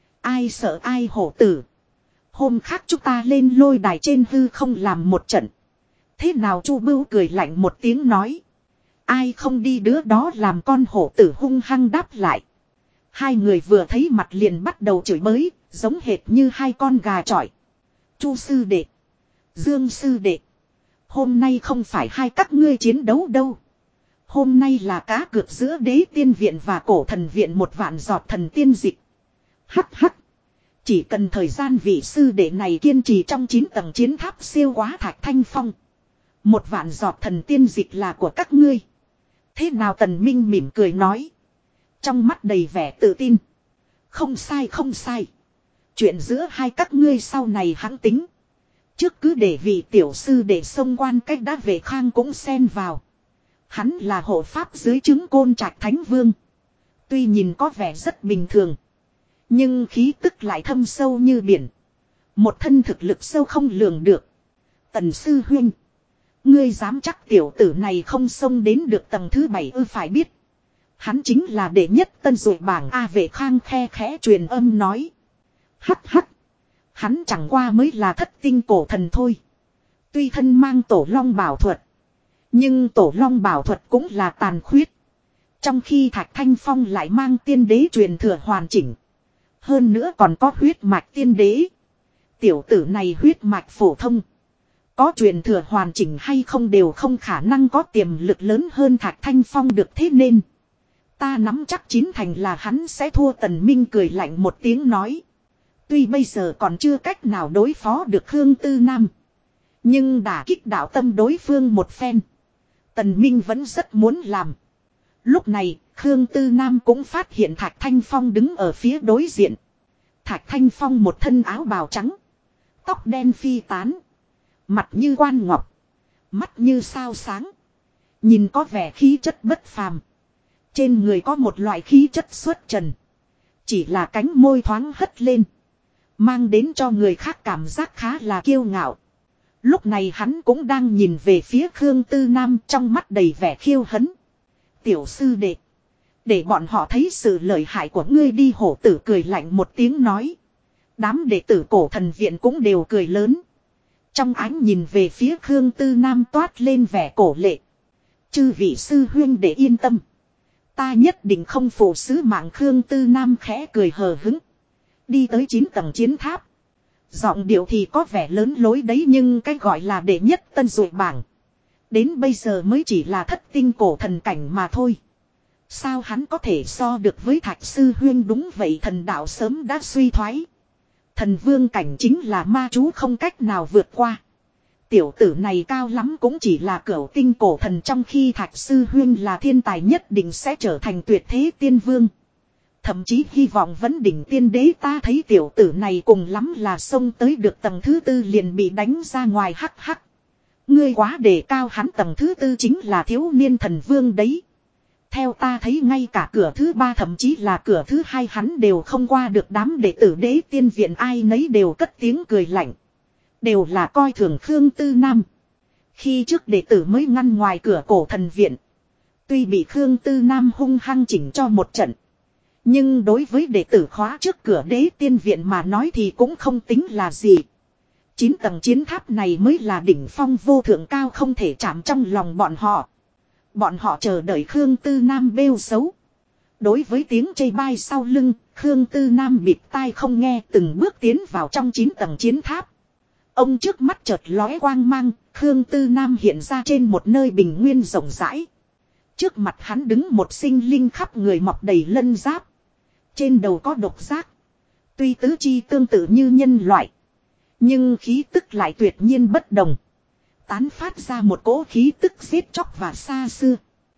Ai sợ ai, hổ tử. Hôm khác chúng ta lên lôi đài trên hư không làm một trận. Thế nào? Chu Bưu cười lạnh một tiếng nói. Ai không đi đứa đó làm, con hổ tử hung hăng đáp lại. Hai người vừa thấy mặt liền bắt đầu chửi bới, giống hệt như hai con gà chọi. Chu sư đệ, Dương sư đệ, hôm nay không phải hai các ngươi chiến đấu đâu. Hôm nay là cá cược giữa Đế Tiên viện và cổ thần viện, một vạn giọt thần tiên dịch. Hắc hắc. Chỉ cần thời gian vị sư đệ này kiên trì trong 9 tầng chiến tháp siêu quá Thạch Thanh Phong, một vạn giọt thần tiên dịch là của các ngươi. Thế nào? Tần Minh mỉm cười nói, trong mắt đầy vẻ tự tin. Không sai không sai. Chuyện giữa hai các ngươi sau này hắn tính. Trước cứ để vị tiểu sư để xông quan cách đã về Khang cũng xen vào. Hắn là hộ pháp dưới trướng Côn Trạch Thánh Vương. Tuy nhìn có vẻ rất bình thường, nhưng khí tức lại thâm sâu như biển. Một thân thực lực sâu không lường được. Tần sư huynh, ngươi dám chắc tiểu tử này không xông đến được tầng thứ 7 ư? Phải biết, hắn chính là đệ nhất tân dụ bảng A. Vệ Khang khe khẽ truyền âm nói. Hắc hắc. Hắn chẳng qua mới là thất tinh cổ thần thôi. Tuy thân mang tổ long bảo thuật, nhưng tổ long bảo thuật cũng là tàn khuyết. Trong khi Thạch Thanh Phong lại mang tiên đế truyền thừa hoàn chỉnh. Hơn nữa còn có huyết mạch tiên đế. Tiểu tử này huyết mạch phổ thông, có truyền thừa hoàn chỉnh hay không đều không khả năng có tiềm lực lớn hơn Thạch Thanh Phong được. Thế nên ta nắm chắc 9 thành là hắn sẽ thua. Tần Minh cười lạnh một tiếng nói. Tuy bây giờ còn chưa cách nào đối phó được Khương Tư Nam, nhưng đả kích đạo tâm đối phương một phen, Tần Minh vẫn rất muốn làm. Lúc này, Khương Tư Nam cũng phát hiện Thạch Thanh Phong đứng ở phía đối diện. Thạch Thanh Phong một thân áo bào trắng, tóc đen phi tán, mặt như quan ngọc, mắt như sao sáng, nhìn có vẻ khí chất bất phàm. Trên người có một loại khí chất xuất trần, chỉ là cánh môi thoáng hất lên, mang đến cho người khác cảm giác khá là kiêu ngạo. Lúc này hắn cũng đang nhìn về phía Khương Tư Nam, trong mắt đầy vẻ khiêu hấn. Tiểu sư đệ, để bọn họ thấy sự lợi hại của ngươi đi. Hổ tử cười lạnh một tiếng nói. Đám đệ tử cổ thần viện cũng đều cười lớn. Trong ánh nhìn về phía Khương Tư Nam toát lên vẻ cổ lệ. Chư vị sư huynh để yên tâm, ta nhất định không phụ sứ mạng. Khương Tư Nam khẽ cười hờ hững, đi tới 9 tầng chiến tháp. Giọng điệu thì có vẻ lớn lối đấy, nhưng cái gọi là đệ nhất tân dụ bảng, đến bây giờ mới chỉ là thất tinh cổ thần cảnh mà thôi. Sao hắn có thể so được với Thạch sư huyên? Đúng vậy, thần đạo sớm đã suy thoái. Thần vương cảnh chính là ma chú không cách nào vượt qua. Tiểu tử này cao lắm cũng chỉ là cửu tinh cổ thần, trong khi Thạch sư huyên là thiên tài, nhất định sẽ trở thành tuyệt thế tiên vương. Thậm chí hy vọng vấn đỉnh tiên đế. Ta thấy tiểu tử này cùng lắm là xông tới được tầng thứ 4 liền bị đánh ra ngoài. Hắc hắc. Ngươi quá đề cao hắn, tầng thứ 4 chính là thiếu niên thần vương đấy. Theo ta thấy ngay cả cửa thứ 3 thậm chí là cửa thứ 2 hắn đều không qua được. Đám đệ tử Đế Tiên viện ai nấy đều cất tiếng cười lạnh, đều là coi thường Khương Tư Nam. Khi trước đệ tử mới ngăn ngoài cửa cổ thần viện, tuy bị Khương Tư Nam hung hăng chỉnh cho một trận, nhưng đối với đệ tử khóa trước cửa Đế Tiên viện mà nói thì cũng không tính là gì. 9 tầng chiến tháp này mới là đỉnh phong vô thượng cao không thể chạm trong lòng bọn họ. Bọn họ chờ đợi Khương Tư Nam bêu xấu. Đối với tiếng chê bai sau lưng, Khương Tư Nam bịt tai không nghe từng bước tiến vào trong 9 tầng chiến tháp. Ông trước mắt chợt lóe quang mang, Khương Tư Nam hiện ra trên một nơi bình nguyên rộng rãi. Trước mặt hắn đứng một sinh linh khắp người mọc đầy lân giáp. Trên đầu có độc giác. Tuy tứ chi tương tự như nhân loại. Nhưng khí tức lại tuyệt nhiên bất đồng. Tán phát ra một cỗ khí tức giết chóc và xa xưa.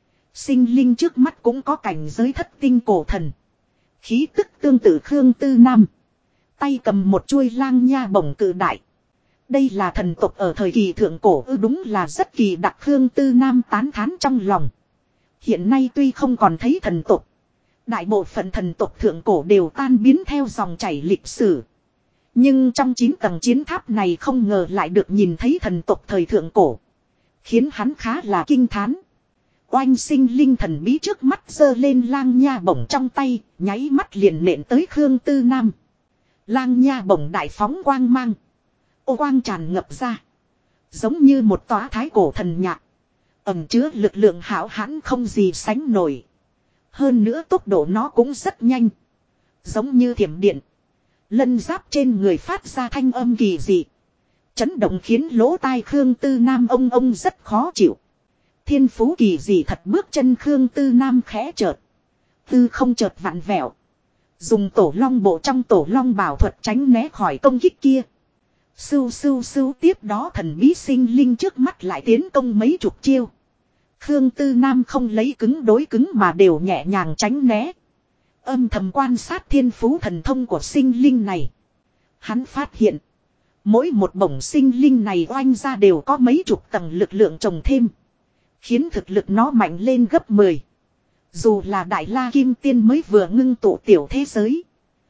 Sinh linh trước mắt cũng có cảnh giới thất tinh cổ thần. Khí tức tương tự Khương Tư Nam. Tay cầm một chuôi lang nha bổng cự đại. Đây là thần tộc ở thời kỳ thượng cổ đúng là rất kỳ đặc. Khương Tư Nam tán thán trong lòng. Hiện nay tuy không còn thấy thần tộc. Đại bộ phận thần tộc thượng cổ đều tan biến theo dòng chảy lịch sử. Nhưng trong 9 tầng chiến tháp này không ngờ lại được nhìn thấy thần tộc thời thượng cổ. Khiến hắn khá là kinh thán. Oanh sinh linh thần bí trước mắt giơ lên lang nha bổng trong tay, nháy mắt liền nện tới Khương Tư Nam. Lang nha bổng đại phóng quang mang. Ô quang tràn ngập ra. Giống như một tòa thái cổ thần nhạc. Ẩn chứa lực lượng hão hãn không gì sánh nổi. Hơn nữa tốc độ nó cũng rất nhanh. Giống như thiểm điện. Lân giáp trên người phát ra thanh âm kỳ dị. Chấn động khiến lỗ tai Khương Tư Nam ông rất khó chịu. Thiên phú kỳ dị thật bước chân Khương Tư Nam khẽ chợt. Tư không chợt vặn vẹo. Dùng tổ long bộ trong tổ long bảo thuật tránh né khỏi công kích kia. Sưu sưu sưu tiếp đó thần bí sinh linh trước mắt lại tiến công mấy chục chiêu. Khương Tư Nam không lấy cứng đối cứng mà đều nhẹ nhàng tránh né. Âm thầm quan sát thiên phú thần thông của sinh linh này. Hắn phát hiện. Mỗi một bổng sinh linh này oanh ra đều có mấy chục tầng lực lượng trồng thêm. Khiến thực lực nó mạnh lên gấp 10. Dù là Đại La Kim Tiên mới vừa ngưng tụ tiểu thế giới.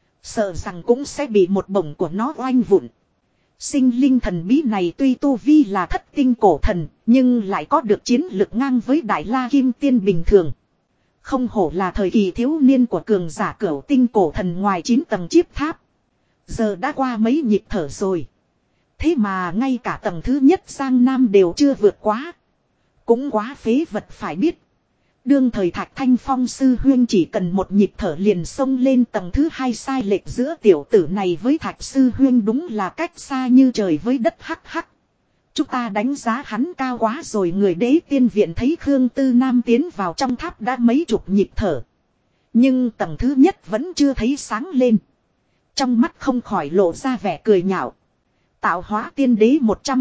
Sợ rằng cũng sẽ bị một bổng của nó oanh vụn. Sinh linh thần bí này tuy tu vi là thất tinh cổ thần. Nhưng lại có được chiến lực ngang với Đại La Kim Tiên bình thường. Không hổ là thời kỳ thiếu niên của cường giả cửu tinh cổ thần ngoài 9 tầng chiếp tháp. Giờ đã qua mấy nhịp thở rồi. Thế mà ngay cả tầng thứ nhất Giang Nam đều chưa vượt quá. Cũng quá phế vật phải biết. Đương thời Thạch Thanh Phong sư huyên chỉ cần một nhịp thở liền xông lên tầng thứ 2 sai lệch giữa tiểu tử này với Thạch sư huyên đúng là cách xa như trời với đất hắc hắc. Chúng ta đánh giá hắn cao quá rồi. Người đế tiên viện thấy Khương Tư Nam tiến vào trong tháp đã mấy chục nhịp thở. Nhưng tầng thứ nhất vẫn chưa thấy sáng lên. Trong mắt không khỏi lộ ra vẻ cười nhạo. Tạo hóa tiên đế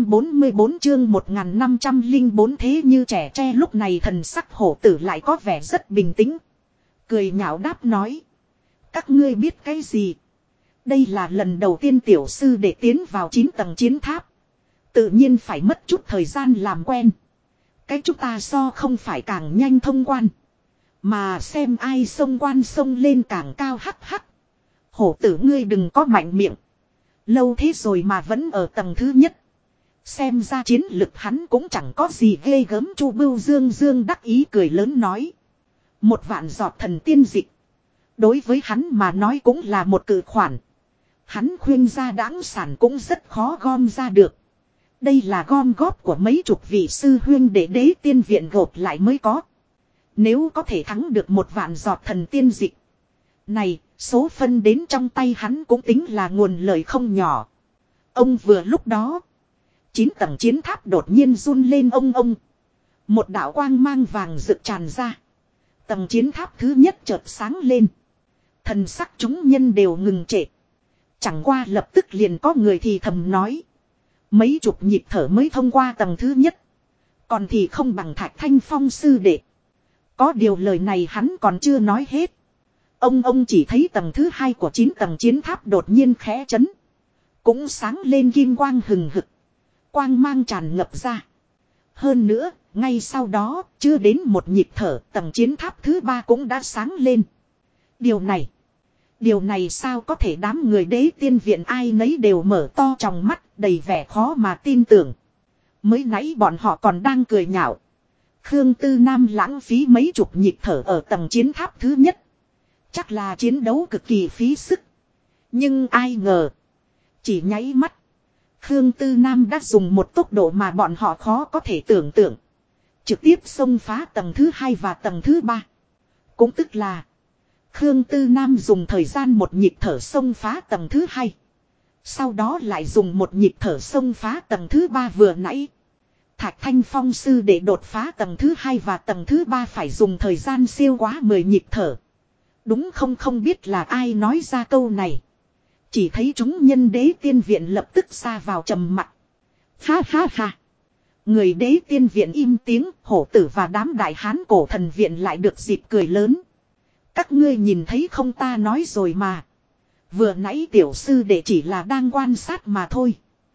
144 chương 1504 thế như trẻ tre lúc này thần sắc hổ tử lại có vẻ rất bình tĩnh. Cười nhạo đáp nói. Các ngươi biết cái gì? Đây là lần đầu tiên tiểu sư để tiến vào 9 tầng chiến tháp. Tự nhiên phải mất chút thời gian làm quen. Cái chúng ta so không phải càng nhanh thông quan. Mà xem ai xông quan xông lên càng cao hắc hắc. Hổ tử ngươi đừng có mạnh miệng. Lâu thế rồi mà vẫn ở tầng thứ nhất. Xem ra chiến lực hắn cũng chẳng có gì ghê gớm. Chu Bưu Dương Dương đắc ý cười lớn nói. Một vạn giọt thần tiên dịch. Đối với hắn mà nói cũng là một cự khoản. Hắn khuyên ra đãng sản cũng rất khó gom ra được. Đây là gom góp của mấy chục vị sư huyên để đế tiên viện gộp lại mới có. Nếu có thể thắng được một vạn giọt thần tiên dịch. Này, số phân đến trong tay hắn cũng tính là nguồn lợi không nhỏ. Ông vừa lúc đó. 9 tầng chiến tháp đột nhiên run lên ông. Một đạo quang mang vàng rực tràn ra. Tầng chiến tháp thứ nhất chợt sáng lên. Thần sắc chúng nhân đều ngừng trệ. Chẳng qua lập tức liền có người thì thầm nói. Mấy chục nhịp thở mới thông qua tầng thứ nhất. Còn thì không bằng Thạch Thanh Phong sư đệ. Có điều lời này hắn còn chưa nói hết. Ông chỉ thấy tầng thứ 2 của 9 tầng chiến tháp đột nhiên khẽ chấn. Cũng sáng lên kim quang hừng hực. Quang mang tràn ngập ra. Hơn nữa, ngay sau đó, chưa đến một nhịp thở, tầng chiến tháp thứ 3 cũng đã sáng lên. Điều này sao có thể? Đám người đế tiên viện ai nấy đều mở to tròng mắt, đầy vẻ khó mà tin tưởng. Mới nãy bọn họ còn đang cười nhạo. Khương Tư Nam lãng phí mấy chục nhịp thở ở tầng chiến tháp thứ nhất. Chắc là chiến đấu cực kỳ phí sức. Nhưng ai ngờ. Chỉ nháy mắt. Khương Tư Nam đã dùng một tốc độ mà bọn họ khó có thể tưởng tượng. Trực tiếp xông phá tầng thứ 2 và tầng thứ 3. Cũng tức là Khương Tư Nam dùng thời gian một nhịp thở xông phá tầng thứ 2. Sau đó lại dùng một nhịp thở xông phá tầng thứ 3 vừa nãy. Thạch Thanh Phong sư để đột phá tầng thứ 2 và tầng thứ 3 phải dùng thời gian siêu quá 10 nhịp thở. Đúng không biết là ai nói ra câu này. Chỉ thấy chúng nhân đế tiên viện lập tức xa vào trầm mặc. Ha ha ha. Người đế tiên viện im tiếng, hổ tử và đám đại hán cổ thần viện lại được dịp cười lớn. Các ngươi nhìn thấy không, ta nói rồi mà. Vừa nãy tiểu sư đệ chỉ là đang quan sát mà thôi.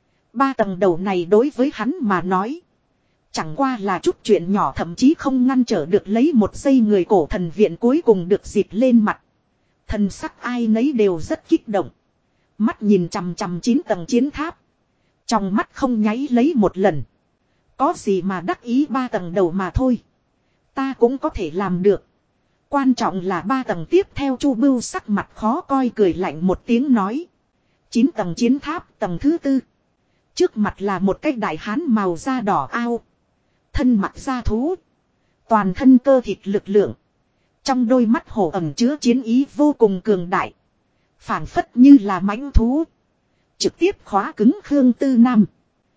3 tầng đầu này đối với hắn mà nói. Chẳng qua là chút chuyện nhỏ, thậm chí không ngăn trở được lấy một giây người cổ thần viện cuối cùng được dịp lên mặt. Thần sắc ai nấy đều rất kích động. Mắt nhìn chằm chằm 9 tầng chiến tháp. Trong mắt không nháy lấy một lần. Có gì mà đắc ý 3 tầng đầu mà thôi. Ta cũng có thể làm được. Quan trọng là 3 tầng tiếp theo. Chu Bưu sắc mặt khó coi cười lạnh một tiếng nói. 9 tầng chiến tháp tầng thứ 4. Trước mặt là một cái đại hán màu da đỏ ao. Thân mặc da thú. Toàn thân cơ thịt lực lượng. Trong đôi mắt hổ ẩn chứa chiến ý vô cùng cường đại. Phảng phất như là mãnh thú. Trực tiếp khóa cứng Khương Tư Nam.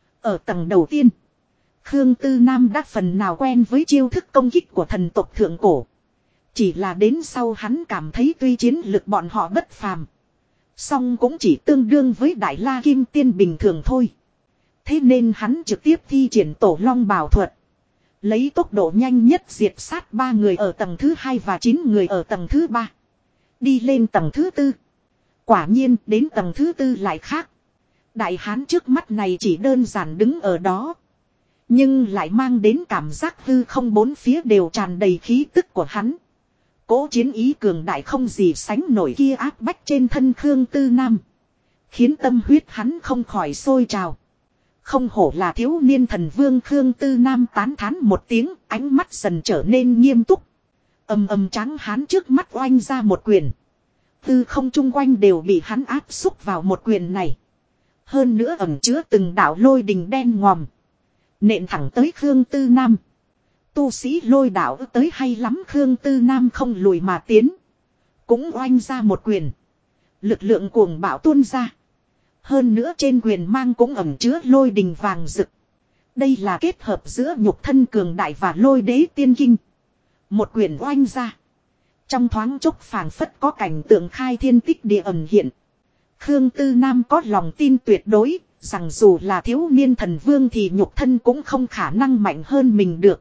Ở tầng đầu tiên. Khương Tư Nam đã phần nào quen với chiêu thức công kích của thần tộc thượng cổ. Chỉ là đến sau hắn cảm thấy tuy chiến lực bọn họ bất phàm. Song cũng chỉ tương đương với Đại La Kim Tiên bình thường thôi. Thế nên hắn trực tiếp thi triển Tổ Long Bảo thuật. Lấy tốc độ nhanh nhất diệt sát 3 người ở tầng thứ 2 và 9 người ở tầng thứ 3. Đi lên tầng thứ 4. Quả nhiên đến tầng thứ 4 lại khác. Đại hán trước mắt này chỉ đơn giản đứng ở đó. Nhưng lại mang đến cảm giác hư không, bốn phía đều tràn đầy khí tức của hắn. Cố chiến ý cường đại không gì sánh nổi kia áp bách trên thân Khương Tư Nam. Khiến tâm huyết hắn không khỏi sôi trào. Không hổ là thiếu niên thần vương. Khương Tư Nam tán thán một tiếng, ánh mắt dần trở nên nghiêm túc. Tráng hán trước mắt oanh ra một quyền. Tư không chung quanh đều bị hắn áp xúc vào một quyền này. Hơn nữa ẩn chứa từng đạo lôi đình đen ngòm. Nện thẳng tới Khương Tư Nam. Tu sĩ lôi đạo tới hay lắm. Khương Tư Nam không lùi mà tiến. Cũng oanh ra một quyền. Lực lượng cuồng bạo tuôn ra. Hơn nữa trên quyền mang cũng ẩn chứa lôi đình vàng rực. Đây là kết hợp giữa nhục thân cường đại và lôi đế tiên kinh. Một quyền oanh ra. Trong thoáng chốc phảng phất có cảnh tượng khai thiên tích địa ẩn hiện. Khương Tư Nam có lòng tin tuyệt đối, rằng dù là thiếu niên thần vương thì nhục thân cũng không khả năng mạnh hơn mình được.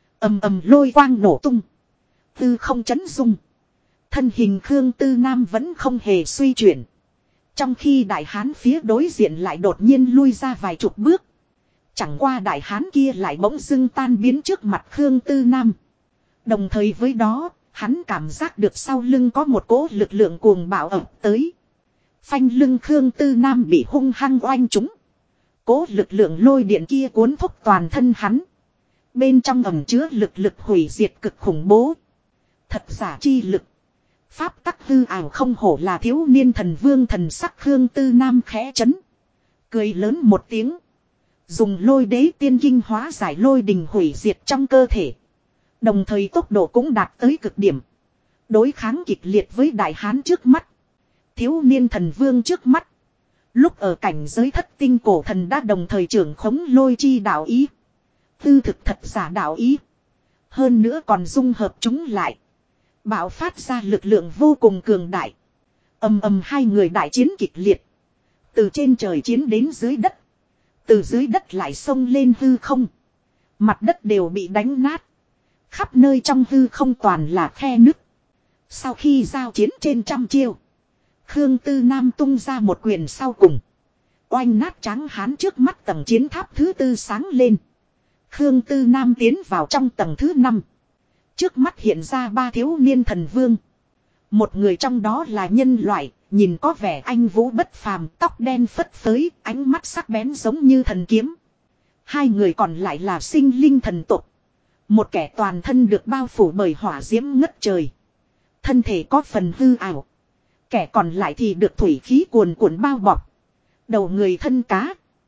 Lôi quang nổ tung. Tư không chấn dung. Thân hình Khương Tư Nam vẫn không hề suy chuyển. Trong khi đại hán phía đối diện lại đột nhiên lui ra vài chục bước. Chẳng qua đại hán kia lại bỗng dưng tan biến trước mặt Khương Tư Nam. Đồng thời với đó, hắn cảm giác được sau lưng có một cỗ lực lượng cuồng bạo ập tới. Phanh lưng Khương Tư Nam bị hung hăng oanh trúng. Cỗ lực lượng lôi điện kia cuốn thúc toàn thân hắn. Bên trong ẩn chứa lực hủy diệt cực khủng bố. Thật giả chi lực. Pháp tắc hư ảo, không hổ là thiếu niên thần vương. Thần sắc Khương Tư Nam khẽ chấn. Cười lớn một tiếng. Dùng lôi đế tiên kinh hóa giải lôi đình hủy diệt trong cơ thể. Đồng thời tốc độ cũng đạt tới cực điểm. Đối kháng kịch liệt với đại hán trước mắt. Thiếu niên thần vương trước mắt. Lúc ở cảnh giới thất tinh cổ thần đã đồng thời trưởng khống lôi chi đạo ý. Tư thực thật giả đạo ý. Hơn nữa còn dung hợp chúng lại. Bạo phát ra lực lượng vô cùng cường đại. Hai người đại chiến kịch liệt. Từ trên trời chiến đến dưới đất. Từ dưới đất lại xông lên hư không. Mặt đất đều bị đánh nát. Khắp nơi trong hư không toàn là khe nứt. Sau khi giao chiến trên trăm chiêu. Khương Tư Nam tung ra một quyền sau cùng. Oanh nát tráng hán trước mắt tầng chiến tháp thứ 4 sáng lên. Khương Tư Nam tiến vào trong tầng thứ 5. Trước mắt hiện ra 3 thiếu niên thần vương. Một người trong đó là nhân loại, nhìn có vẻ anh vũ bất phàm, tóc đen phất phới, ánh mắt sắc bén giống như thần kiếm. 2 người còn lại là sinh linh thần tộc. Một kẻ toàn thân được bao phủ bởi hỏa diễm ngất trời. Thân thể có phần hư ảo. Kẻ còn lại thì được thủy khí cuồn cuộn bao bọc. Đầu người thân cá.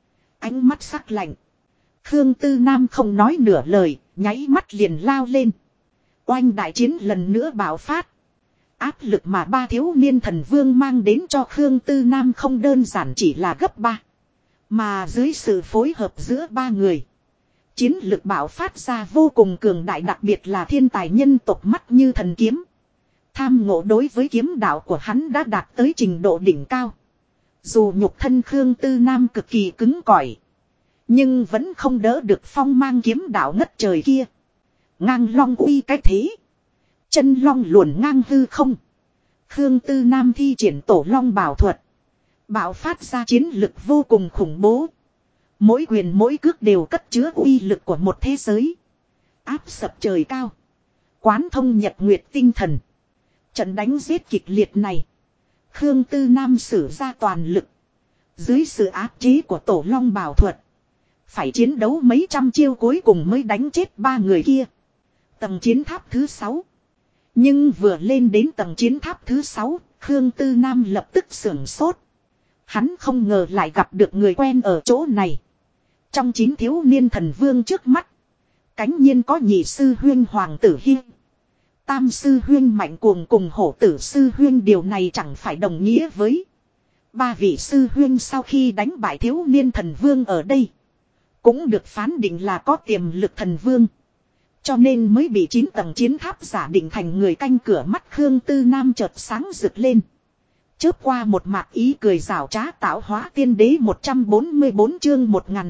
Ánh mắt sắc lạnh. Khương Tư Nam không nói nửa lời, nháy mắt liền lao lên. Oanh đại chiến lần nữa bạo phát. Áp lực mà ba thiếu niên thần vương mang đến cho Khương Tư Nam không đơn giản chỉ là gấp 3. Mà dưới sự phối hợp giữa ba người. Chiến lực bạo phát ra vô cùng cường đại, đặc biệt là thiên tài nhân tộc mắt như thần kiếm. Tham ngộ đối với kiếm đạo của hắn đã đạt tới trình độ đỉnh cao. Dù nhục thân Khương Tư Nam cực kỳ cứng cỏi, nhưng vẫn không đỡ được phong mang kiếm đạo ngất trời kia. Ngang long uy cái thế. Chân long luồn ngang hư không. Khương Tư Nam thi triển tổ long bảo thuật. Bạo phát ra chiến lực vô cùng khủng bố. Mỗi quyền mỗi cước đều cất chứa uy lực của một thế giới. Áp sập trời cao. Quán thông nhật nguyệt tinh thần. Trận đánh giết kịch liệt này. Khương Tư Nam sử ra toàn lực. Dưới sự áp chế của tổ long bảo thuật. Phải chiến đấu mấy trăm chiêu cuối cùng mới đánh chết ba người kia. Tầng chiến tháp thứ 6. Nhưng vừa lên đến tầng chiến tháp thứ 6, Khương Tư Nam lập tức sưởng sốt. Hắn không ngờ lại gặp được người quen ở chỗ này. Trong 9 thiếu niên thần vương trước mắt, cánh nhiên có nhị sư huyên Hoàng Tử Hi, tam sư huyên Mạnh Cuồng cùng hổ tử sư huyên, điều này chẳng phải đồng nghĩa với ba vị sư huyên sau khi đánh bại thiếu niên thần vương ở đây cũng được phán định là có tiềm lực thần vương. Cho nên mới bị 9 tầng chiến tháp giả định thành người canh cửa. Mắt Khương Tư Nam chợt sáng rực lên. Chớp qua một mạc ý cười rảo trá. Tạo hóa tiên đế 144 chương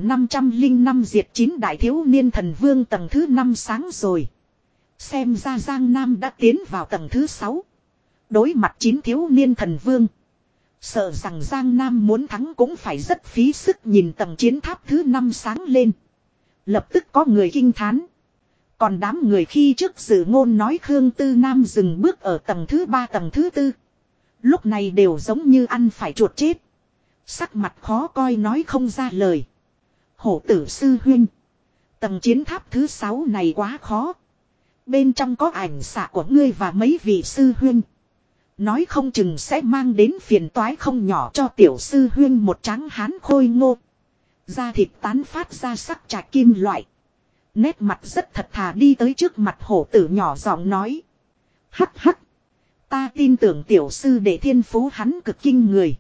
1505 diệt 9 đại thiếu niên thần vương tầng thứ 5 sáng rồi. Xem ra Giang Nam đã tiến vào tầng thứ 6. Đối mặt 9 thiếu niên thần vương, sợ rằng Giang Nam muốn thắng cũng phải rất phí sức. Nhìn tầng chiến tháp thứ 5 sáng lên, lập tức có người kinh thán. Còn đám người khi trước dự ngôn nói Khương Tư Nam dừng bước ở tầng thứ 3 tầng thứ 4, lúc này đều giống như ăn phải chuột chết. Sắc mặt khó coi nói không ra lời. Hổ tử sư huynh, tầng chiến tháp thứ 6 này quá khó. Bên trong có ảnh xạ của ngươi và mấy vị sư huynh. Nói không chừng sẽ mang đến phiền toái không nhỏ cho tiểu sư huynh một tráng hán khôi ngô. Da thịt tán phát ra sắc trạch kim loại. Nét mặt rất thật thà đi tới trước mặt hổ tử nhỏ giọng nói. Hắc hắc. Ta tin tưởng tiểu sư đệ thiên phú hắn cực kinh người.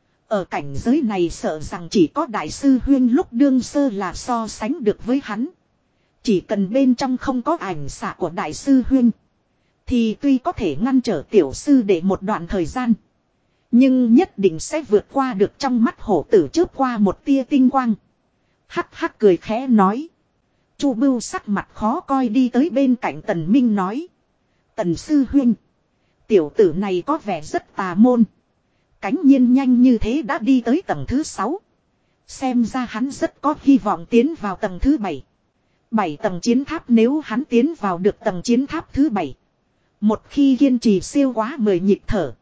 Ở cảnh giới này sợ rằng chỉ có đại sư huyên lúc đương sơ là so sánh được với hắn. Chỉ cần bên trong không có ảnh xạ của đại sư huyên, thì tuy có thể ngăn trở tiểu sư đệ một đoạn thời gian, nhưng nhất định sẽ vượt qua được. Trong mắt hổ tử chớp qua một tia tinh quang. Hắc hắc cười khẽ nói. Chu Bưu sắc mặt khó coi đi tới bên cạnh Tần Minh nói. Tần sư huynh, tiểu tử này có vẻ rất tà môn. Cánh nhiên nhanh như thế đã đi tới tầng thứ 6. Xem ra hắn rất có hy vọng tiến vào tầng thứ 7. 7 tầng chiến tháp, nếu hắn tiến vào được tầng chiến tháp thứ 7. Một khi kiên trì siêu quá 10 nhịp thở,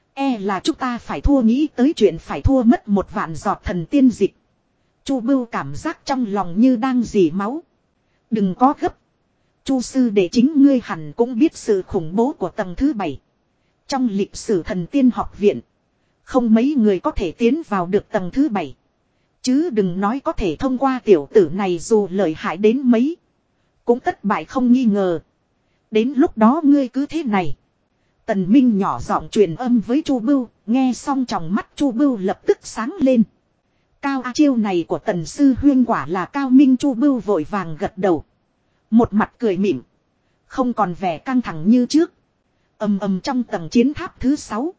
e là chúng ta phải thua, nghĩ tới chuyện phải thua mất một vạn giọt thần tiên dịch. Chu Bưu cảm giác trong lòng như đang rỉ máu. Đừng có gấp. Chu sư đệ chính ngươi hẳn cũng biết sự khủng bố của tầng thứ 7. Trong lịch sử thần tiên học viện, không mấy người có thể tiến vào được tầng thứ 7. Chứ đừng nói có thể thông qua tiểu tử này, dù lợi hại đến mấy cũng thất bại không nghi ngờ. Đến lúc đó ngươi cứ thế này. Tần Minh nhỏ giọng truyền âm với Chu Bưu, nghe xong trong mắt Chu Bưu lập tức sáng lên. Cao A, chiêu này của Tần sư huyên quả là cao minh. Chu Bưu vội vàng gật đầu, một mặt cười mỉm, không còn vẻ căng thẳng như trước. Ầm ầm trong tầng chiến tháp thứ 6,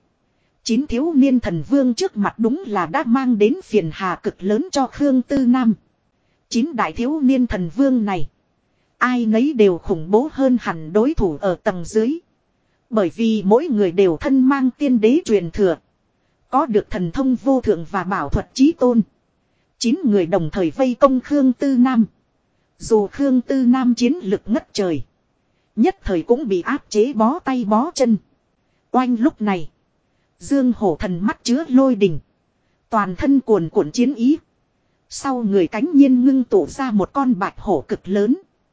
9 thiếu niên thần vương trước mặt đúng là đã mang đến phiền hà cực lớn cho Khương Tư Nam. 9 đại thiếu niên thần vương này, ai nấy đều khủng bố hơn hẳn đối thủ ở tầng dưới. Bởi vì mỗi người đều thân mang tiên đế truyền thừa, có được thần thông vô thượng và bảo thuật chí tôn. 9 người đồng thời vây công Khương Tư Nam. Dù Khương Tư Nam chiến lực ngất trời, nhất thời cũng bị áp chế bó tay bó chân. Oanh lúc này, Dương Hổ Thần mắt chứa lôi đình, toàn thân cuồn cuộn chiến ý. Sau người cánh nhiên ngưng tụ ra một con bạch hổ cực lớn,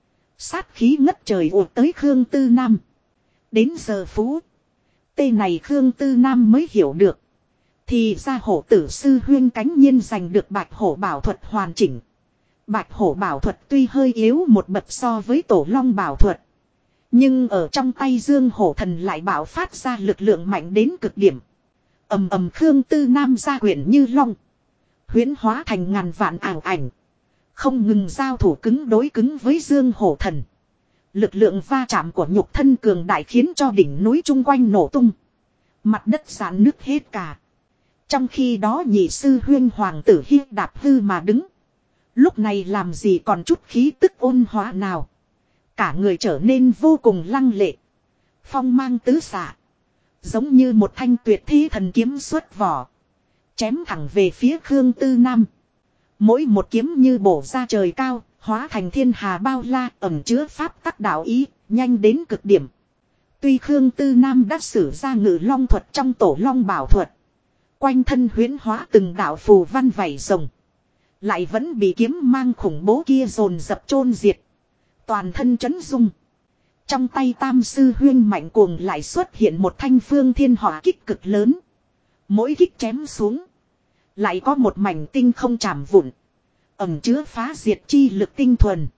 sát khí ngất trời ùa tới Khương Tư Nam. Đến giờ phút này Khương Tư Nam mới hiểu được, Thì ra hổ tử sư huyên cánh nhiên giành được bạch hổ bảo thuật hoàn chỉnh. Bạch hổ bảo thuật tuy hơi yếu một bậc so với tổ long bảo thuật. Nhưng ở trong tay Dương Hổ Thần lại bạo phát ra lực lượng mạnh đến cực điểm. Ầm ầm Khương Tư Nam ra quyển như long. Huyễn hóa thành ngàn vạn ảo ảnh. Không ngừng giao thủ cứng đối cứng với Dương Hổ Thần. Lực lượng va chạm của nhục thân cường đại khiến cho đỉnh núi chung quanh nổ tung. Mặt đất giãn nứt hết cả. Trong khi đó nhị sư huyên hoàng tử Hi đạp hư mà đứng. Lúc này làm gì còn chút khí tức ôn hóa nào. Cả người trở nên vô cùng lăng lệ. Phong mang tứ xạ. Giống như một thanh tuyệt thi thần kiếm xuất vỏ. Chém thẳng về phía Khương Tư Nam. Mỗi một kiếm như bổ ra trời cao, hóa thành thiên hà bao la, ẩn chứa pháp tắc đạo ý, nhanh đến cực điểm. Tuy Khương Tư Nam đã sử ra ngự long thuật trong tổ long bảo thuật. Quanh thân huyễn hóa từng đạo phù văn vảy rồng. Lại vẫn bị kiếm mang khủng bố kia dồn dập chôn diệt. Toàn thân chấn dung. Trong tay tam sư huyên mạnh cuồng lại xuất hiện một thanh phương thiên hỏa kích cực lớn. Mỗi kích chém xuống. Lại có một mảnh tinh không chạm vụn. Ẩm chứa phá diệt chi lực tinh thuần.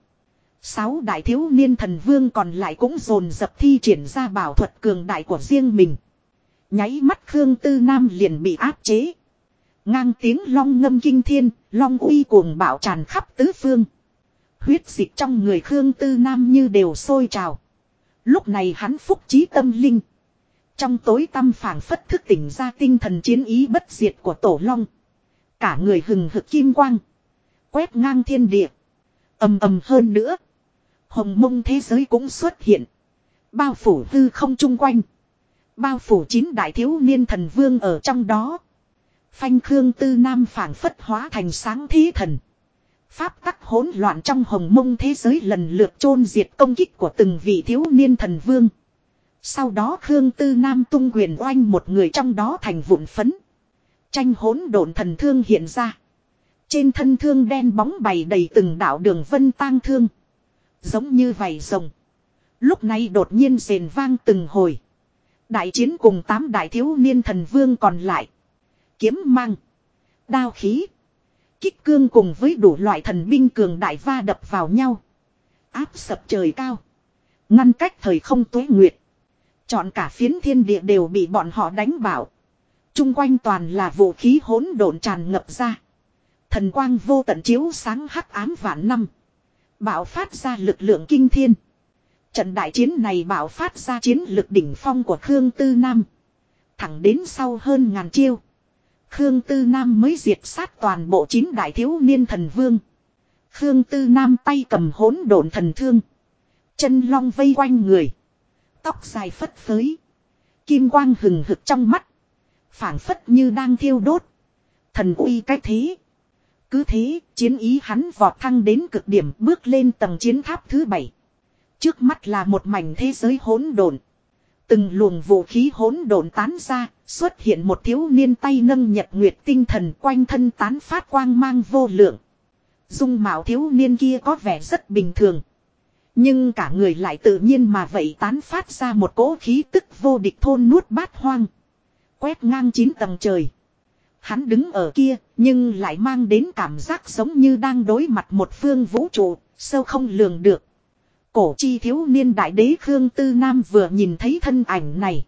6 đại thiếu niên thần vương còn lại cũng dồn dập thi triển ra bảo thuật cường đại của riêng mình. Nháy mắt Khương Tư Nam liền bị áp chế. Ngang tiếng long ngâm kinh thiên, long uy cuồng bạo tràn khắp tứ phương. Huyết dịch trong người Khương Tư Nam như đều sôi trào. Lúc này hắn phúc trí tâm linh. Trong tối tăm phảng phất thức tỉnh ra tinh thần chiến ý bất diệt của tổ long. Cả người hừng hực kim quang. Quét ngang thiên địa. Ầm ầm hơn nữa. Hồng mông thế giới cũng xuất hiện. Bao phủ hư không chung quanh. Bao phủ 9 đại thiếu niên thần vương ở trong đó. Phanh Khương Tư Nam phảng phất hóa thành sáng thí thần. Pháp tắc hỗn loạn trong hồng mông thế giới lần lượt chôn diệt công kích của từng vị thiếu niên thần vương. Sau đó Khương Tư Nam tung quyền oanh một người trong đó thành vụn phấn. Tranh hỗn độn thần thương hiện ra. Trên thân thương đen bóng bày đầy từng đạo đường vân tang thương. Giống như vảy rồng. Lúc này đột nhiên rền vang từng hồi. Đại chiến cùng 8 đại thiếu niên thần vương còn lại. Kiếm mang. Đao khí. Kích cương cùng với đủ loại thần binh cường đại va đập vào nhau. Áp sập trời cao. Ngăn cách thời không tuế nguyệt. Chọn cả phiến thiên địa đều bị bọn họ đánh bảo. Trung quanh toàn là vũ khí hỗn độn tràn ngập ra. Thần quang vô tận chiếu sáng hắc ám vạn năm. Bạo phát ra lực lượng kinh thiên. Trận đại chiến này bạo phát ra chiến lực đỉnh phong của Khương Tư Nam. Thẳng đến sau hơn ngàn chiêu. Khương Tư Nam mới diệt sát toàn bộ 9 đại thiếu niên thần vương. Khương Tư Nam tay cầm hỗn độn thần thương. Chân long vây quanh người. Tóc dài phất phới. Kim quang hừng hực trong mắt. Phảng phất như đang thiêu đốt. Thần uy cách thế. Cứ thế, chiến ý hắn vọt thăng đến cực điểm bước lên tầng chiến tháp thứ 7. Trước mắt là một mảnh thế giới hỗn độn. Từng luồng vũ khí hỗn độn tán ra, xuất hiện một thiếu niên tay nâng nhật nguyệt tinh thần quanh thân tán phát quang mang vô lượng. Dung mạo thiếu niên kia có vẻ rất bình thường. Nhưng cả người lại tự nhiên mà vậy tán phát ra một cỗ khí tức vô địch thôn nuốt bát hoang. Quét ngang 9 tầng trời. Hắn đứng ở kia, nhưng lại mang đến cảm giác giống như đang đối mặt một phương vũ trụ, sâu không lường được. Cổ chi thiếu niên đại đế Khương Tư Nam vừa nhìn thấy thân ảnh này.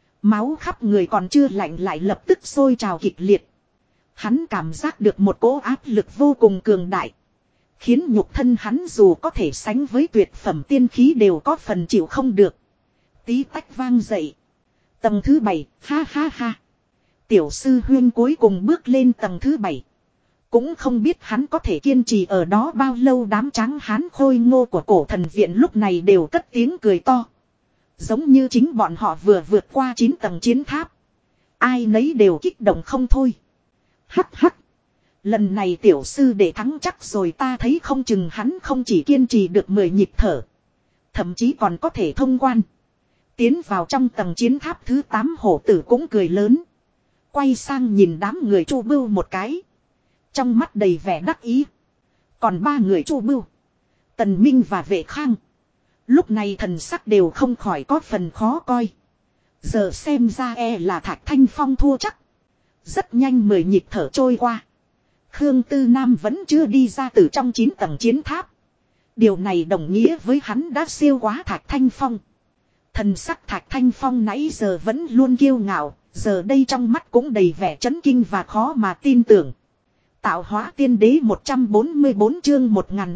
Máu khắp người còn chưa lạnh lại lập tức sôi trào kịch liệt. Hắn cảm giác được một cỗ áp lực vô cùng cường đại. Khiến nhục thân hắn dù có thể sánh với tuyệt phẩm tiên khí đều có phần chịu không được. Tí tách vang dậy. Tầng thứ 7, ha ha ha. Tiểu sư huyên cuối cùng bước lên tầng thứ 7. Cũng không biết hắn có thể kiên trì ở đó bao lâu. Đám tráng hán khôi ngô của cổ thần viện lúc này đều cất tiếng cười to. Giống như chính bọn họ vừa vượt qua 9 tầng chiến tháp. Ai nấy đều kích động không thôi. Hắc hắc. Lần này tiểu sư để thắng chắc rồi, ta thấy không chừng hắn không chỉ kiên trì được 10 nhịp thở. Thậm chí còn có thể thông quan. Tiến vào trong tầng chiến tháp thứ 8 hổ tử cũng cười lớn. Quay sang nhìn đám người Chu Bưu một cái. Trong mắt đầy vẻ đắc ý. Còn 3 người Chu Bưu, Tần Minh và Vệ Khang. Lúc này thần sắc đều không khỏi có phần khó coi. Giờ xem ra là Thạch Thanh Phong thua chắc. Rất nhanh 10 nhịp thở trôi qua. Khương Tư Nam vẫn chưa đi ra từ trong 9 tầng chiến tháp. Điều này đồng nghĩa với hắn đã siêu quá Thạch Thanh Phong. Thần sắc Thạch Thanh Phong nãy giờ vẫn luôn kiêu ngạo, giờ đây trong mắt cũng đầy vẻ chấn kinh và khó mà tin tưởng. Tạo hóa tiên đế 144 chương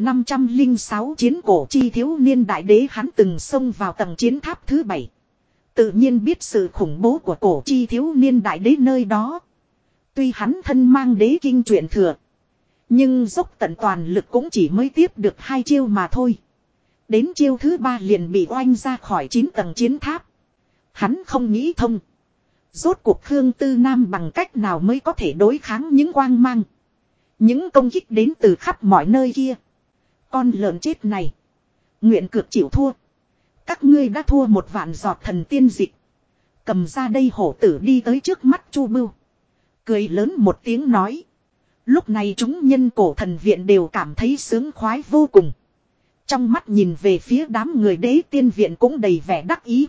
1506 chiến cổ chi thiếu niên đại đế, hắn từng xông vào tầng chiến tháp thứ 7. Tự nhiên biết sự khủng bố của cổ chi thiếu niên đại đế nơi đó. Tuy hắn thân mang đế kinh truyền thừa, nhưng dốc tận toàn lực cũng chỉ mới tiếp được 2 chiêu mà thôi. Đến chiêu thứ 3 liền bị oanh ra khỏi 9 tầng chiến tháp. Hắn không nghĩ thông. Rốt cuộc Khương Tư Nam bằng cách nào mới có thể đối kháng những quang mang, những công kích đến từ khắp mọi nơi kia. Con lợn chết này, nguyện cược chịu thua. Các ngươi đã thua một vạn giọt thần tiên dịch. Cầm ra đây. Hổ tử đi tới trước mắt Chu Bưu, cười lớn một tiếng nói. Lúc này chúng nhân cổ thần viện đều cảm thấy sướng khoái vô cùng. Trong mắt nhìn về phía đám người đế tiên viện cũng đầy vẻ đắc ý.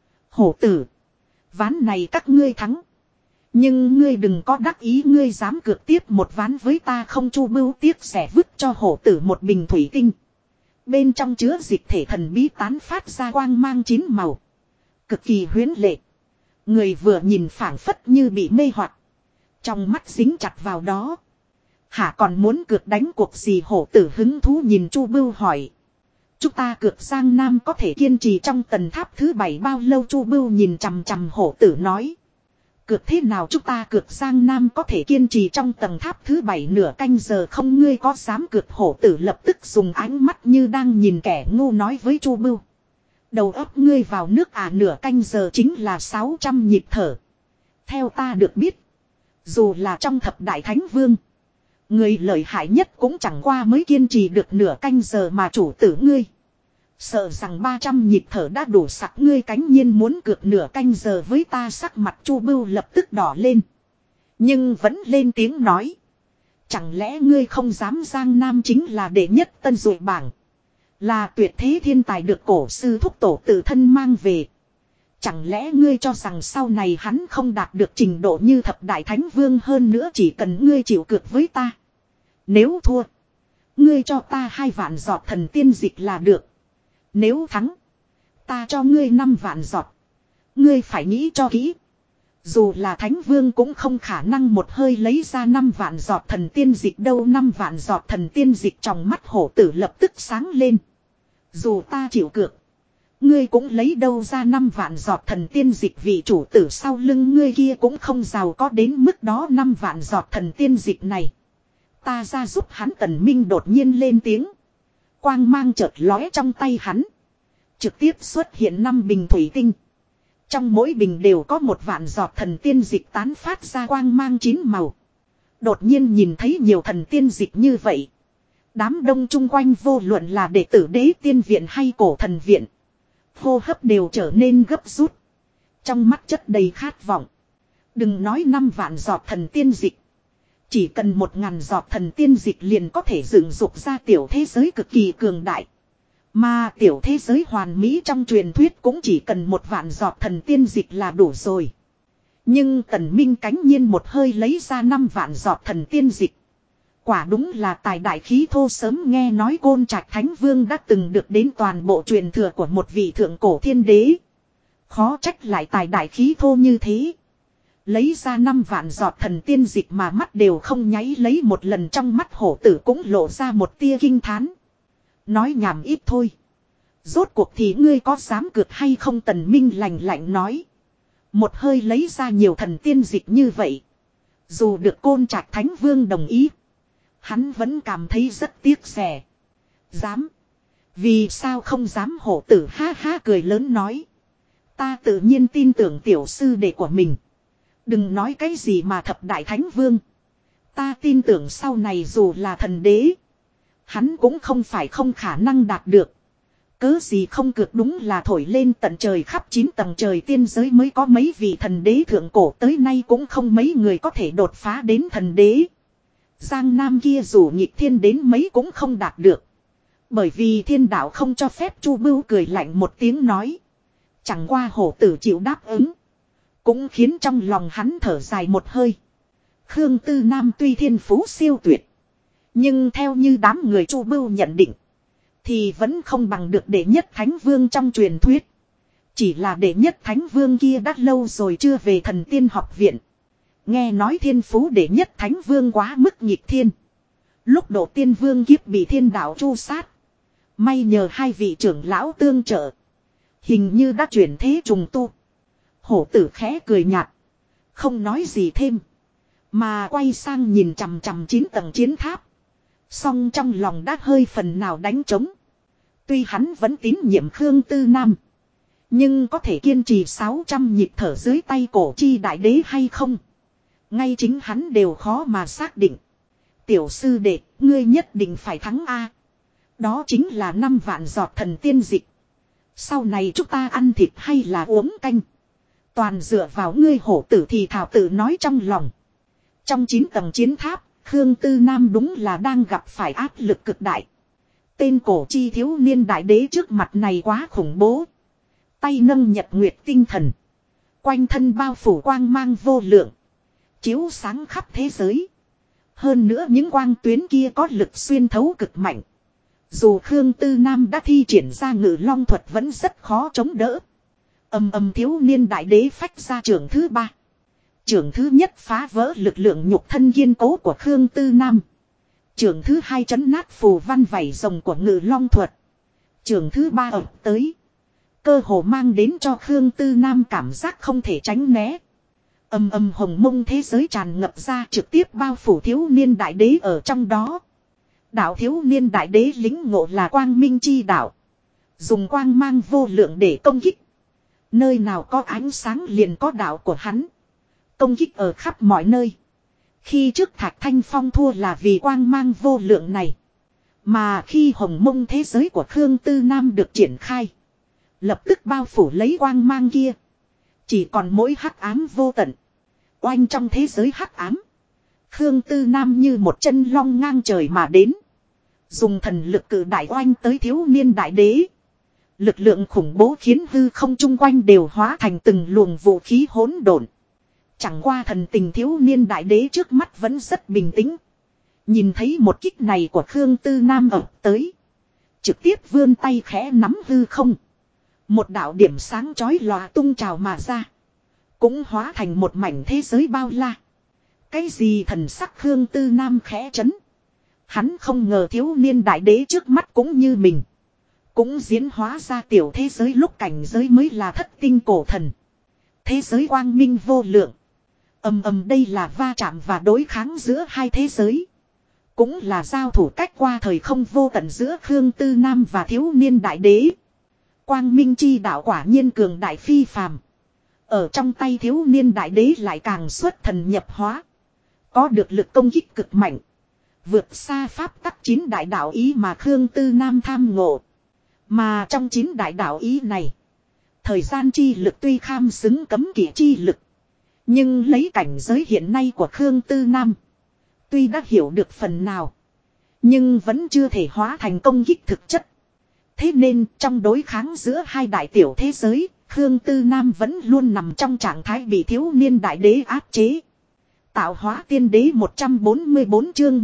Hổ tử, ván này các ngươi thắng. Nhưng ngươi đừng có đắc ý, ngươi dám cược tiếp một ván với ta không? Chu Bưu tiếc rẻ vứt cho hổ tử một bình thủy tinh. Bên trong chứa dịch thể thần bí tán phát ra quang mang 9 màu. Cực kỳ huyễn lệ. Người vừa nhìn phảng phất như bị mê hoặc, trong mắt dính chặt vào đó. Hả, còn muốn cược đánh cuộc gì? Hổ tử hứng thú nhìn Chu Bưu hỏi. Chúng ta cược Giang Nam có thể kiên trì trong tầng tháp thứ 7 bao lâu? Chu Bưu nhìn chằm chằm hổ tử nói. Cược thế nào? Chúng ta cược Giang Nam có thể kiên trì trong tầng tháp thứ 7 nửa canh giờ không? Ngươi có dám cược? Hổ tử lập tức dùng ánh mắt như đang nhìn kẻ ngu nói với Chu Bưu. Đầu óc ngươi vào nước à? Nửa canh giờ chính là 600 nhịp thở. Theo ta được biết, dù là trong thập đại thánh vương, người lợi hại nhất cũng chẳng qua mới kiên trì được nửa canh giờ mà. Chủ tử ngươi, sợ rằng 300 nhịp thở đã đủ sặc. Ngươi cánh nhiên muốn cược nửa canh giờ với ta? Sắc mặt Chu Bưu lập tức đỏ lên, nhưng vẫn lên tiếng nói. Chẳng lẽ ngươi không dám? Giang Nam chính là đệ nhất tân dụ bảng, là tuyệt thế thiên tài được cổ sư thúc tổ tự thân mang về. Chẳng lẽ ngươi cho rằng sau này hắn không đạt được trình độ như thập đại thánh vương? Hơn nữa chỉ cần ngươi chịu cược với ta, nếu thua, ngươi cho ta 2 vạn giọt thần tiên dịch là được. Nếu thắng, ta cho ngươi 5 vạn giọt. Ngươi phải nghĩ cho kỹ. Dù là thánh vương cũng không khả năng một hơi lấy ra 5 vạn giọt thần tiên dịch đâu. 5 vạn giọt thần tiên dịch. Trong mắt hổ tử lập tức sáng lên. Dù ta chịu cược, ngươi cũng lấy đâu ra 5 vạn giọt thần tiên dịch? Vị chủ tử sau lưng ngươi kia cũng không giàu có đến mức đó. 5 vạn giọt thần tiên dịch này, ta ra giúp hắn. Tần Minh đột nhiên lên tiếng. Quang mang chợt lóe trong tay hắn, trực tiếp xuất hiện 5 bình thủy tinh. Trong mỗi bình đều có 1 vạn giọt thần tiên dịch tán phát ra quang mang 9 màu. Đột nhiên nhìn thấy nhiều thần tiên dịch như vậy, đám đông chung quanh vô luận là đệ tử đế tiên viện hay cổ thần viện, hô hấp đều trở nên gấp rút, trong mắt chất đầy khát vọng. Đừng nói 5 vạn giọt thần tiên dịch, chỉ cần 1000 giọt thần tiên dịch liền có thể dựng dục ra tiểu thế giới cực kỳ cường đại. Mà tiểu thế giới hoàn mỹ trong truyền thuyết cũng chỉ cần 1 vạn giọt thần tiên dịch là đủ rồi. Nhưng Tần Minh cánh nhiên một hơi lấy ra 5 vạn giọt thần tiên dịch. Quả đúng là tài đại khí thô. Sớm nghe nói Côn Trạch Thánh Vương đã từng được đến toàn bộ truyền thừa của một vị thượng cổ thiên đế. Khó trách lại tài đại khí thô như thế. Lấy ra 5 vạn giọt thần tiên dịch mà mắt đều không nháy lấy một lần. Trong mắt hổ tử cũng lộ ra một tia kinh thán. Nói nhảm ít thôi. Rốt cuộc thì ngươi có dám cược hay không? Tần Minh lạnh lạnh nói. Một hơi lấy ra nhiều thần tiên dịch như vậy, dù được Côn Trạch Thánh Vương đồng ý, hắn vẫn cảm thấy rất tiếc rẻ. Dám? Vì sao không dám? Hổ tử ha ha cười lớn nói. Ta tự nhiên tin tưởng tiểu sư đệ của mình. Đừng nói cái gì mà thập đại thánh vương. Ta tin tưởng sau này dù là thần đế, hắn cũng không phải không khả năng đạt được. Cớ gì không cược? Đúng là thổi lên tận trời, khắp 9 tầng trời tiên giới mới có mấy vị thần đế thượng cổ, tới nay cũng không mấy người có thể đột phá đến thần đế. Giang Nam kia dù nghịch thiên đến mấy cũng không đạt được. Bởi vì thiên đạo không cho phép. Chu Bưu cười lạnh một tiếng nói. Chẳng qua hổ tử chịu đáp ứng, cũng khiến trong lòng hắn thở dài một hơi. Khương Tư Nam tuy thiên phú siêu tuyệt. Nhưng theo như đám người Chu Bưu nhận định. Thì vẫn không bằng được đệ nhất thánh vương trong truyền thuyết. Chỉ là đệ nhất thánh vương kia đã lâu rồi chưa về thần tiên học viện. Nghe nói thiên phú đệ nhất thánh vương quá mức nghịch thiên. Lúc độ tiên vương kiếp bị thiên đạo tru sát. May nhờ hai vị trưởng lão tương trợ. Hình như đã chuyển thế trùng tu. Hổ tử khẽ cười nhạt. Không nói gì thêm. Mà quay sang nhìn chằm chằm 9 tầng chiến tháp. Song trong lòng đã hơi phần nào đánh trống. Tuy hắn vẫn tín nhiệm Khương Tư Nam. Nhưng có thể kiên trì 600 nhịp thở dưới tay cổ chi đại đế hay không? Ngay chính hắn đều khó mà xác định. Tiểu sư đệ, ngươi nhất định phải thắng A. Đó chính là 5 vạn giọt thần tiên dịch. Sau này chúng ta ăn thịt hay là uống canh. Toàn dựa vào ngươi hổ tử thì thảo tử nói trong lòng. Trong 9 tầng chiến tháp, Khương Tư Nam đúng là đang gặp phải áp lực cực đại. Tên cổ chi thiếu niên đại đế trước mặt này quá khủng bố. Tay nâng nhật nguyệt tinh thần. Quanh thân bao phủ quang mang vô lượng. Chiếu sáng khắp thế giới. Hơn nữa những quang tuyến kia có lực xuyên thấu cực mạnh. Dù Khương Tư Nam đã thi triển ra ngự long thuật vẫn rất khó chống đỡ. Ầm thiếu niên đại đế phách ra trưởng thứ 3. Trưởng thứ nhất phá vỡ lực lượng nhục thân kiên cố của Khương Tư Nam. Trưởng thứ 2 trấn nát phù văn vảy rồng của ngự long thuật. Trưởng thứ 3 ập tới. Cơ hồ mang đến cho Khương Tư Nam cảm giác không thể tránh né. Hồng mông thế giới tràn ngập ra trực tiếp bao phủ thiếu niên đại đế ở trong đó. Đạo thiếu niên đại đế lính ngộ là quang minh chi đạo. Dùng quang mang vô lượng để công kích. Nơi nào có ánh sáng liền có đạo của hắn. Công kích ở khắp mọi nơi. Khi trước Thạch Thanh Phong thua là vì quang mang vô lượng này. Mà khi hồng mông thế giới của Khương Tư Nam được triển khai. Lập tức bao phủ lấy quang mang kia. Chỉ còn mỗi hắc ám vô tận. Oanh trong thế giới hắc ám. Khương Tư Nam như một chân long ngang trời mà đến. Dùng thần lực cử đại oanh tới thiếu niên đại đế. Lực lượng khủng bố khiến hư không chung quanh đều hóa thành từng luồng vũ khí hỗn độn. Chẳng qua thần tình thiếu niên đại đế trước mắt vẫn rất bình tĩnh. Nhìn thấy một kích này của Khương Tư Nam ập tới. Trực tiếp vươn tay khẽ nắm hư không. Một đạo điểm sáng chói lòa tung trào mà ra. Cũng hóa thành một mảnh thế giới bao la. Cái gì thần sắc Khương Tư Nam khẽ chấn. Hắn không ngờ thiếu niên đại đế trước mắt cũng như mình. Cũng diễn hóa ra tiểu thế giới lúc cảnh giới mới là thất tinh cổ thần. Thế giới quang minh vô lượng. Đây là va chạm và đối kháng giữa hai thế giới. Cũng là giao thủ cách qua thời không vô tận giữa Khương Tư Nam và thiếu niên đại đế. Quang minh chi đạo quả nhiên cường đại phi phàm. Ở trong tay thiếu niên đại đế lại càng xuất thần nhập hóa. Có được lực công kích cực mạnh. Vượt xa pháp tắc 9 đại đạo ý mà Khương Tư Nam tham ngộ. Mà trong 9 đại đạo ý này. Thời gian chi lực tuy kham xứng cấm kỵ chi lực. Nhưng lấy cảnh giới hiện nay của Khương Tư Nam. Tuy đã hiểu được phần nào. Nhưng vẫn chưa thể hóa thành công kích thực chất. Thế nên trong đối kháng giữa hai đại tiểu thế giới. Khương Tư Nam vẫn luôn nằm trong trạng thái bị thiếu niên đại đế áp chế. Tạo hóa tiên đế 144 chương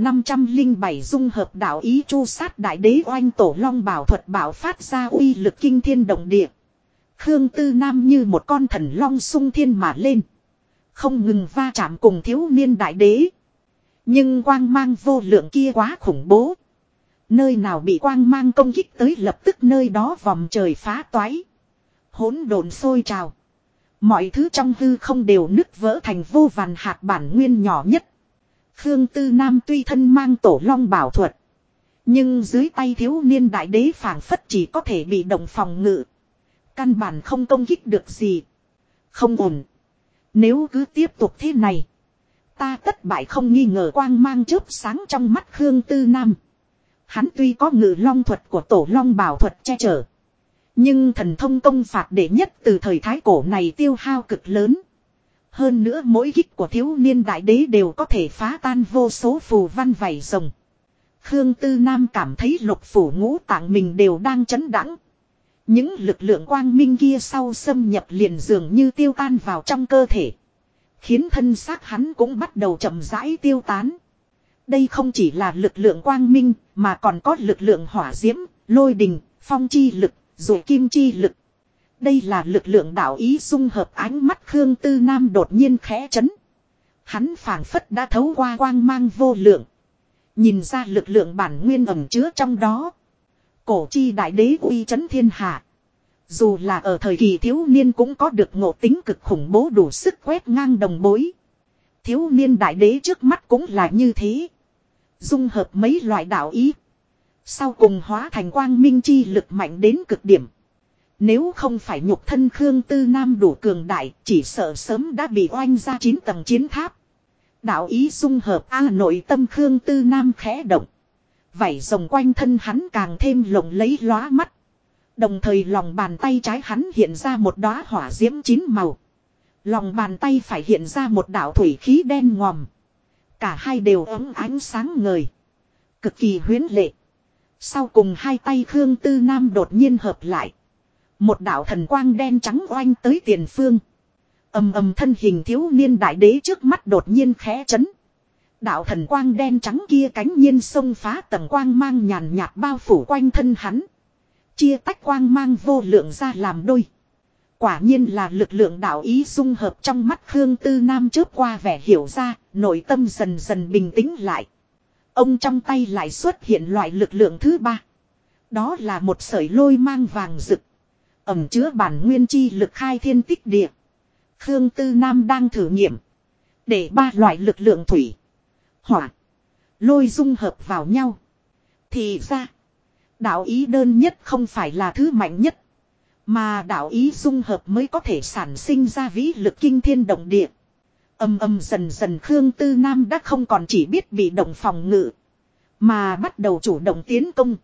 1507 dung hợp đạo ý chu sát đại đế oanh tổ long bảo thuật bảo phát ra uy lực kinh thiên động địa. Khương Tư Nam như một con thần long sung thiên mà lên. Không ngừng va chạm cùng thiếu niên đại đế. Nhưng quang mang vô lượng kia quá khủng bố. Nơi nào bị quang mang công kích tới lập tức nơi đó vòng trời phá toái. Hỗn độn sôi trào. Mọi thứ trong hư không đều nứt vỡ thành vô vàn hạt bản nguyên nhỏ nhất. Khương Tư Nam tuy thân mang tổ long bảo thuật. Nhưng dưới tay thiếu niên đại đế phảng phất chỉ có thể bị động phòng ngự. Căn bản không công kích được gì. Không ổn. Nếu cứ tiếp tục thế này. Ta tất bại không nghi ngờ quang mang chớp sáng trong mắt Khương Tư Nam. Hắn tuy có ngự long thuật của tổ long bảo thuật che chở. Nhưng thần thông công phạt đệ nhất từ thời thái cổ này tiêu hao cực lớn. Hơn nữa mỗi kích của thiếu niên đại đế đều có thể phá tan vô số phù văn vảy rồng. Khương Tư Nam cảm thấy lục phủ ngũ tạng mình đều đang chấn đãng. Những lực lượng quang minh kia sau xâm nhập liền dường như tiêu tan vào trong cơ thể. Khiến thân xác hắn cũng bắt đầu chậm rãi tiêu tán. Đây không chỉ là lực lượng quang minh, mà còn có lực lượng hỏa diễm, lôi đình, phong chi lực, rồi kim chi lực. Đây là lực lượng đạo ý dung hợp. Ánh mắt Khương Tư Nam đột nhiên khẽ chấn. Hắn phảng phất đã thấu qua quang mang vô lượng. Nhìn ra lực lượng bản nguyên ẩn chứa trong đó. Cổ chi đại đế uy chấn thiên hạ. Dù là ở thời kỳ thiếu niên cũng có được ngộ tính cực khủng bố đủ sức quét ngang đồng bối. Thiếu niên đại đế trước mắt cũng là như thế. Dung hợp mấy loại đạo ý. Sau cùng hóa thành quang minh chi lực mạnh đến cực điểm. Nếu không phải nhục thân Khương Tư Nam đủ cường đại, chỉ sợ sớm đã bị oanh ra 9 tầng chiến tháp. Đạo ý dung hợp nội tâm Khương Tư Nam khẽ động. Vảy rồng quanh thân hắn càng thêm lộng lẫy lóa mắt. Đồng thời lòng bàn tay trái hắn hiện ra một đóa hỏa diễm 9 màu. Lòng bàn tay phải hiện ra một đạo thủy khí đen ngòm. Cả hai đều ấm ánh sáng ngời. Cực kỳ huyến lệ. Sau cùng hai tay Khương Tư Nam đột nhiên hợp lại. Một đạo thần quang đen trắng oanh tới tiền phương. Ầm ầm thân hình thiếu niên đại đế trước mắt đột nhiên khẽ chấn. Đạo thần quang đen trắng kia cánh nhiên xông phá tầng quang mang nhàn nhạt bao phủ quanh thân hắn. Chia tách quang mang vô lượng ra làm đôi. Quả nhiên là lực lượng đạo ý dung hợp. Trong mắt Khương Tư Nam chớp qua vẻ hiểu ra, nội tâm dần dần bình tĩnh lại. Ông trong tay lại xuất hiện loại lực lượng thứ ba. Đó là một sợi lôi mang vàng rực. Ẩm chứa bản nguyên chi lực khai thiên tích địa. Khương Tư Nam đang thử nghiệm. Để ba loại lực lượng thủy, hỏa, lôi dung hợp vào nhau. Thì ra, đạo ý đơn nhất không phải là thứ mạnh nhất. Mà đạo ý dung hợp mới có thể sản sinh ra vĩ lực kinh thiên động địa. Âm âm dần dần Khương Tư Nam đã không còn chỉ biết bị động phòng ngự. Mà bắt đầu chủ động tiến công.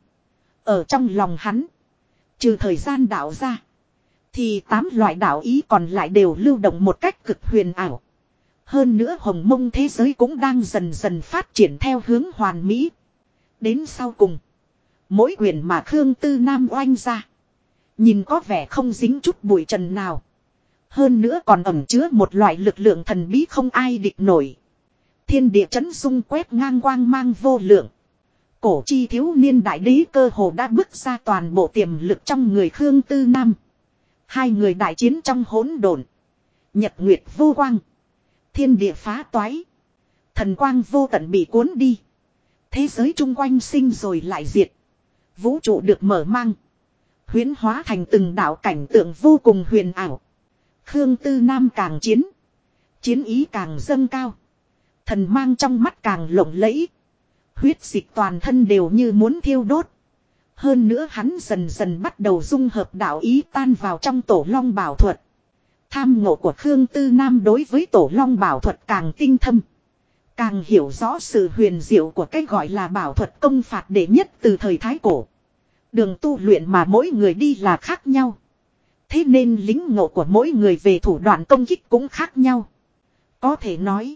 Ở trong lòng hắn, trừ thời gian đạo ra, thì 8 loại đạo ý còn lại đều lưu động một cách cực huyền ảo. Hơn nữa hồng mông thế giới cũng đang dần dần phát triển theo hướng hoàn mỹ. Đến sau cùng, mỗi quyền mà Khương Tư Nam oanh ra, nhìn có vẻ không dính chút bụi trần nào. Hơn nữa còn ẩn chứa một loại lực lượng thần bí không ai địch nổi. Thiên địa chấn dung quét ngang quang mang vô lượng. Cổ chi thiếu niên đại đế cơ hồ đã bước ra toàn bộ tiềm lực trong người Khương Tư Nam. Hai người đại chiến trong hỗn độn. Nhật nguyệt vô quang. Thiên địa phá toái. Thần quang vô tận bị cuốn đi. Thế giới chung quanh sinh rồi lại diệt. Vũ trụ được mở mang. Huyễn hóa thành từng đạo cảnh tượng vô cùng huyền ảo. Khương Tư Nam càng chiến. Chiến ý càng dâng cao. Thần mang trong mắt càng lộng lẫy. Huyết dịch toàn thân đều như muốn thiêu đốt. Hơn nữa hắn dần dần bắt đầu dung hợp đạo ý tan vào trong tổ long bảo thuật. Tham ngộ của Khương Tư Nam đối với tổ long bảo thuật càng tinh thâm. Càng hiểu rõ sự huyền diệu của cái gọi là bảo thuật công phạt đệ nhất từ thời Thái Cổ. Đường tu luyện mà mỗi người đi là khác nhau. Thế nên lính ngộ của mỗi người về thủ đoạn công kích cũng khác nhau. Có thể nói,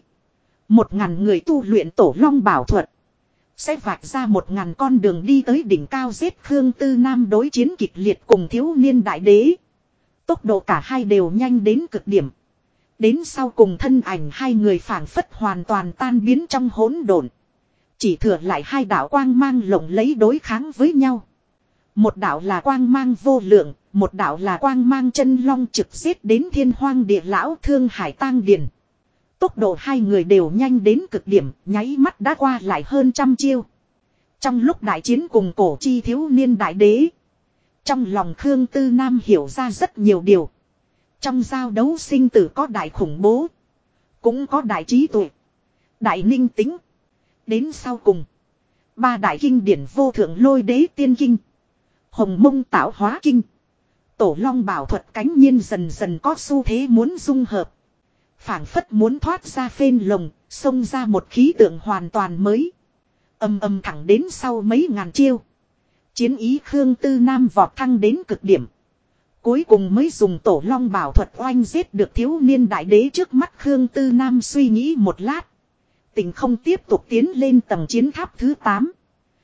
1000 người tu luyện tổ long bảo thuật sẽ vạch ra 1000 con đường đi tới đỉnh cao. Giết Khương Tư Nam đối chiến kịch liệt cùng thiếu niên đại đế. Tốc độ cả hai đều nhanh đến cực điểm. Đến sau cùng thân ảnh hai người phảng phất hoàn toàn tan biến trong hỗn độn. Chỉ thừa lại hai đạo quang mang lộng lẫy đối kháng với nhau. Một đạo là quang mang vô lượng, một đạo là quang mang chân long trực giết đến thiên hoang địa lão thương hải tang điền. Tốc độ hai người đều nhanh đến cực điểm, nháy mắt đã qua lại hơn 100 chiêu. Trong lúc đại chiến cùng cổ chi thiếu niên đại đế, trong lòng Khương Tư Nam hiểu ra rất nhiều điều. Trong giao đấu sinh tử có đại khủng bố, cũng có đại trí tuệ, đại ninh tính. Đến sau cùng, 3 đại kinh điển vô thượng lôi đế tiên kinh, hồng mông tạo hóa kinh, tổ long bảo thuật cánh nhiên dần dần có xu thế muốn dung hợp. Phảng phất muốn thoát ra phên lồng, xông ra một khí tượng hoàn toàn mới. Âm âm thẳng đến sau mấy ngàn chiêu. Chiến ý Khương Tư Nam vọt thăng đến cực điểm. Cuối cùng mới dùng tổ long bảo thuật oanh giết được thiếu niên đại đế trước mắt. Khương Tư Nam suy nghĩ một lát. Tình không tiếp tục tiến lên tầng chiến tháp thứ 8.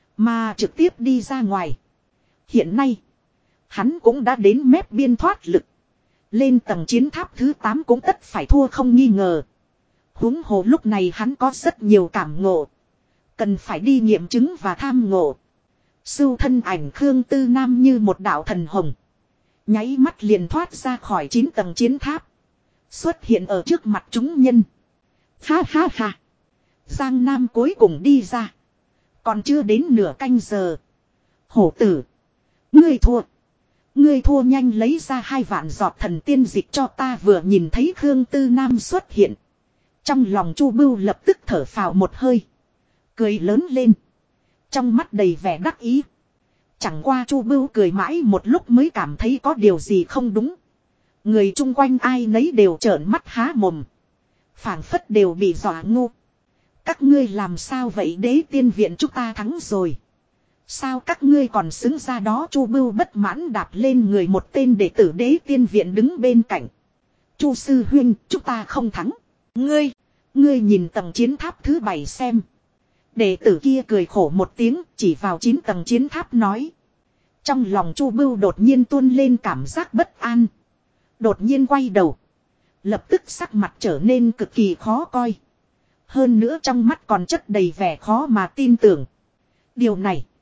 Mà trực tiếp đi ra ngoài. Hiện nay, hắn cũng đã đến mép biên thoát lực. Lên tầng chiến tháp thứ 8 cũng tất phải thua không nghi ngờ. Huống hồ lúc này hắn có rất nhiều cảm ngộ. Cần phải đi nghiệm chứng và tham ngộ. Sưu thân ảnh Khương Tư Nam như một đạo thần hồng. Nháy mắt liền thoát ra khỏi 9 tầng chiến tháp. Xuất hiện ở trước mặt chúng nhân. Ha ha ha. Giang Nam cuối cùng đi ra. Còn chưa đến nửa canh giờ. Hổ tử. Ngươi thua. Ngươi thua, nhanh lấy ra 2 vạn giọt thần tiên dịch cho ta. Vừa nhìn thấy Khương Tư Nam xuất hiện. Trong lòng Chu Bưu lập tức thở phào một hơi. Cười lớn lên. Trong mắt đầy vẻ đắc ý. Chẳng qua Chu Bưu cười mãi một lúc mới cảm thấy có điều gì không đúng. Người chung quanh ai nấy đều trợn mắt há mồm. Phảng phất đều bị dọa ngu. Các ngươi làm sao vậy, Đế Tiên Viện chúng ta thắng rồi. Sao các ngươi còn xứng ra đó? Chu Bưu bất mãn đạp lên người một tên đệ tử Đế Tiên Viện đứng bên cạnh. Chu sư huynh, chúng ta không thắng. Ngươi nhìn tầng chiến tháp thứ 7 xem. Đệ tử kia cười khổ một tiếng, chỉ vào 9 tầng chiến tháp nói. Trong lòng Chu Bưu đột nhiên tuôn lên cảm giác bất an. Đột nhiên quay đầu. Lập tức sắc mặt trở nên cực kỳ khó coi. Hơn nữa trong mắt còn chất đầy vẻ khó mà tin tưởng. Điều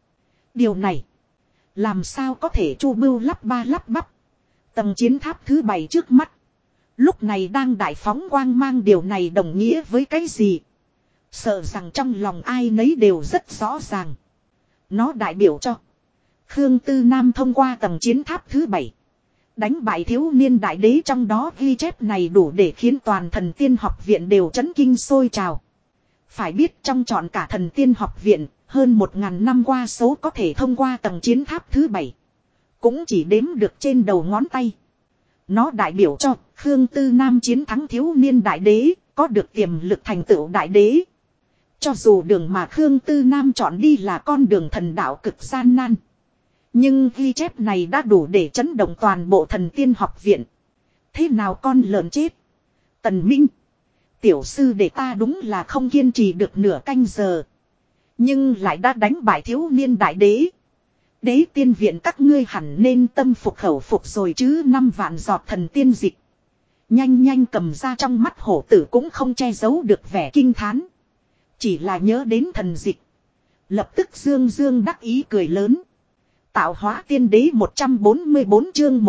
này. Làm sao có thể? Chu Bưu lắp ba lắp bắp. Tầng chiến tháp thứ 7 trước mắt. Lúc này đang đại phóng quang mang, điều này đồng nghĩa với cái gì? Sợ rằng trong lòng ai nấy đều rất rõ ràng. Nó đại biểu cho Khương Tư Nam thông qua tầng chiến tháp thứ 7. Đánh bại thiếu niên đại đế, trong đó ghi chép này đủ để khiến toàn thần tiên học viện đều chấn kinh sôi trào. Phải biết trong trọn cả thần tiên học viện, hơn 1000 năm qua số có thể thông qua tầng chiến tháp thứ 7. Cũng chỉ đếm được trên đầu ngón tay. Nó đại biểu cho Khương Tư Nam chiến thắng thiếu niên đại đế, có được tiềm lực thành tựu đại đế. Cho dù đường mà Khương Tư Nam chọn đi là con đường thần đạo cực gian nan. Nhưng ghi chép này đã đủ để chấn động toàn bộ thần tiên học viện. Thế nào con lợn chết? Tần Minh. Tiểu sư để ta đúng là không kiên trì được nửa canh giờ. Nhưng lại đã đánh bại thiếu niên đại đế. Đế Tiên Viện các ngươi hẳn nên tâm phục khẩu phục rồi chứ. 5 vạn giọt thần tiên dịch. Nhanh cầm ra. Trong mắt hổ tử cũng không che giấu được vẻ kinh thán. Chỉ là nhớ đến thần dịch. Lập tức dương đắc ý cười lớn. Tạo hóa tiên đế 144 chương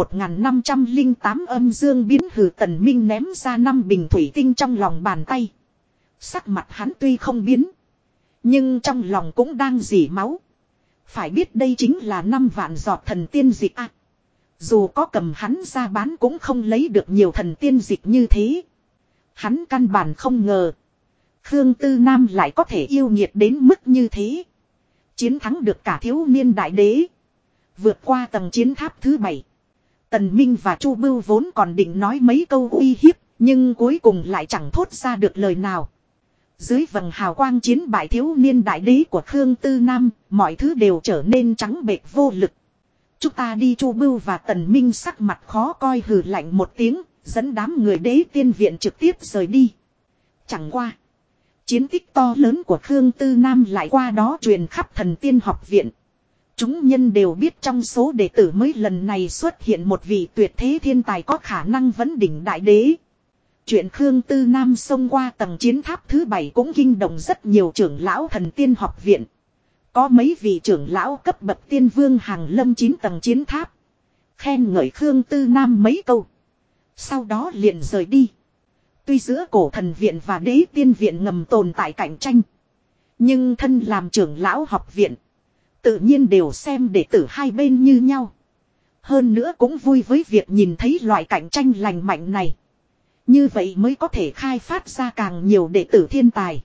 1508 âm dương biến hừ. Tần Minh ném ra 5 bình thủy tinh trong lòng bàn tay. Sắc mặt hắn tuy không biến. Nhưng trong lòng cũng đang rỉ máu. Phải biết đây chính là 5 vạn giọt thần tiên dịch à. Dù có cầm hắn ra bán cũng không lấy được nhiều thần tiên dịch như thế. Hắn căn bản không ngờ. Khương Tư Nam lại có thể yêu nghiệt đến mức như thế. Chiến thắng được cả thiếu niên đại đế. Vượt qua tầng chiến tháp thứ 7. Tần Minh và Chu Bưu vốn còn định nói mấy câu uy hiếp. Nhưng cuối cùng lại chẳng thốt ra được lời nào. Dưới vầng hào quang chiến bại thiếu niên đại đế của Khương Tư Nam, mọi thứ đều trở nên trắng bệch vô lực. Chúng ta đi. Chu Bưu và Tần Minh sắc mặt khó coi hừ lạnh một tiếng, dẫn đám người Đế Tiên Viện trực tiếp rời đi. Chẳng qua. Chiến tích to lớn của Khương Tư Nam lại qua đó truyền khắp thần tiên học viện. Chúng nhân đều biết trong số đệ tử mới lần này xuất hiện một vị tuyệt thế thiên tài có khả năng vấn đỉnh đại đế. Chuyện Khương Tư Nam xông qua tầng chiến tháp thứ 7 cũng kinh động rất nhiều trưởng lão thần tiên học viện. Có mấy vị trưởng lão cấp bậc tiên vương hàng lâm 9 tầng chiến tháp. Khen ngợi Khương Tư Nam mấy câu. Sau đó liền rời đi. Tuy giữa cổ thần viện và Đế Tiên Viện ngầm tồn tại cạnh tranh. Nhưng thân làm trưởng lão học viện. Tự nhiên đều xem đệ tử hai bên như nhau. Hơn nữa cũng vui với việc nhìn thấy loại cạnh tranh lành mạnh này. Như vậy mới có thể khai phát ra càng nhiều đệ tử thiên tài.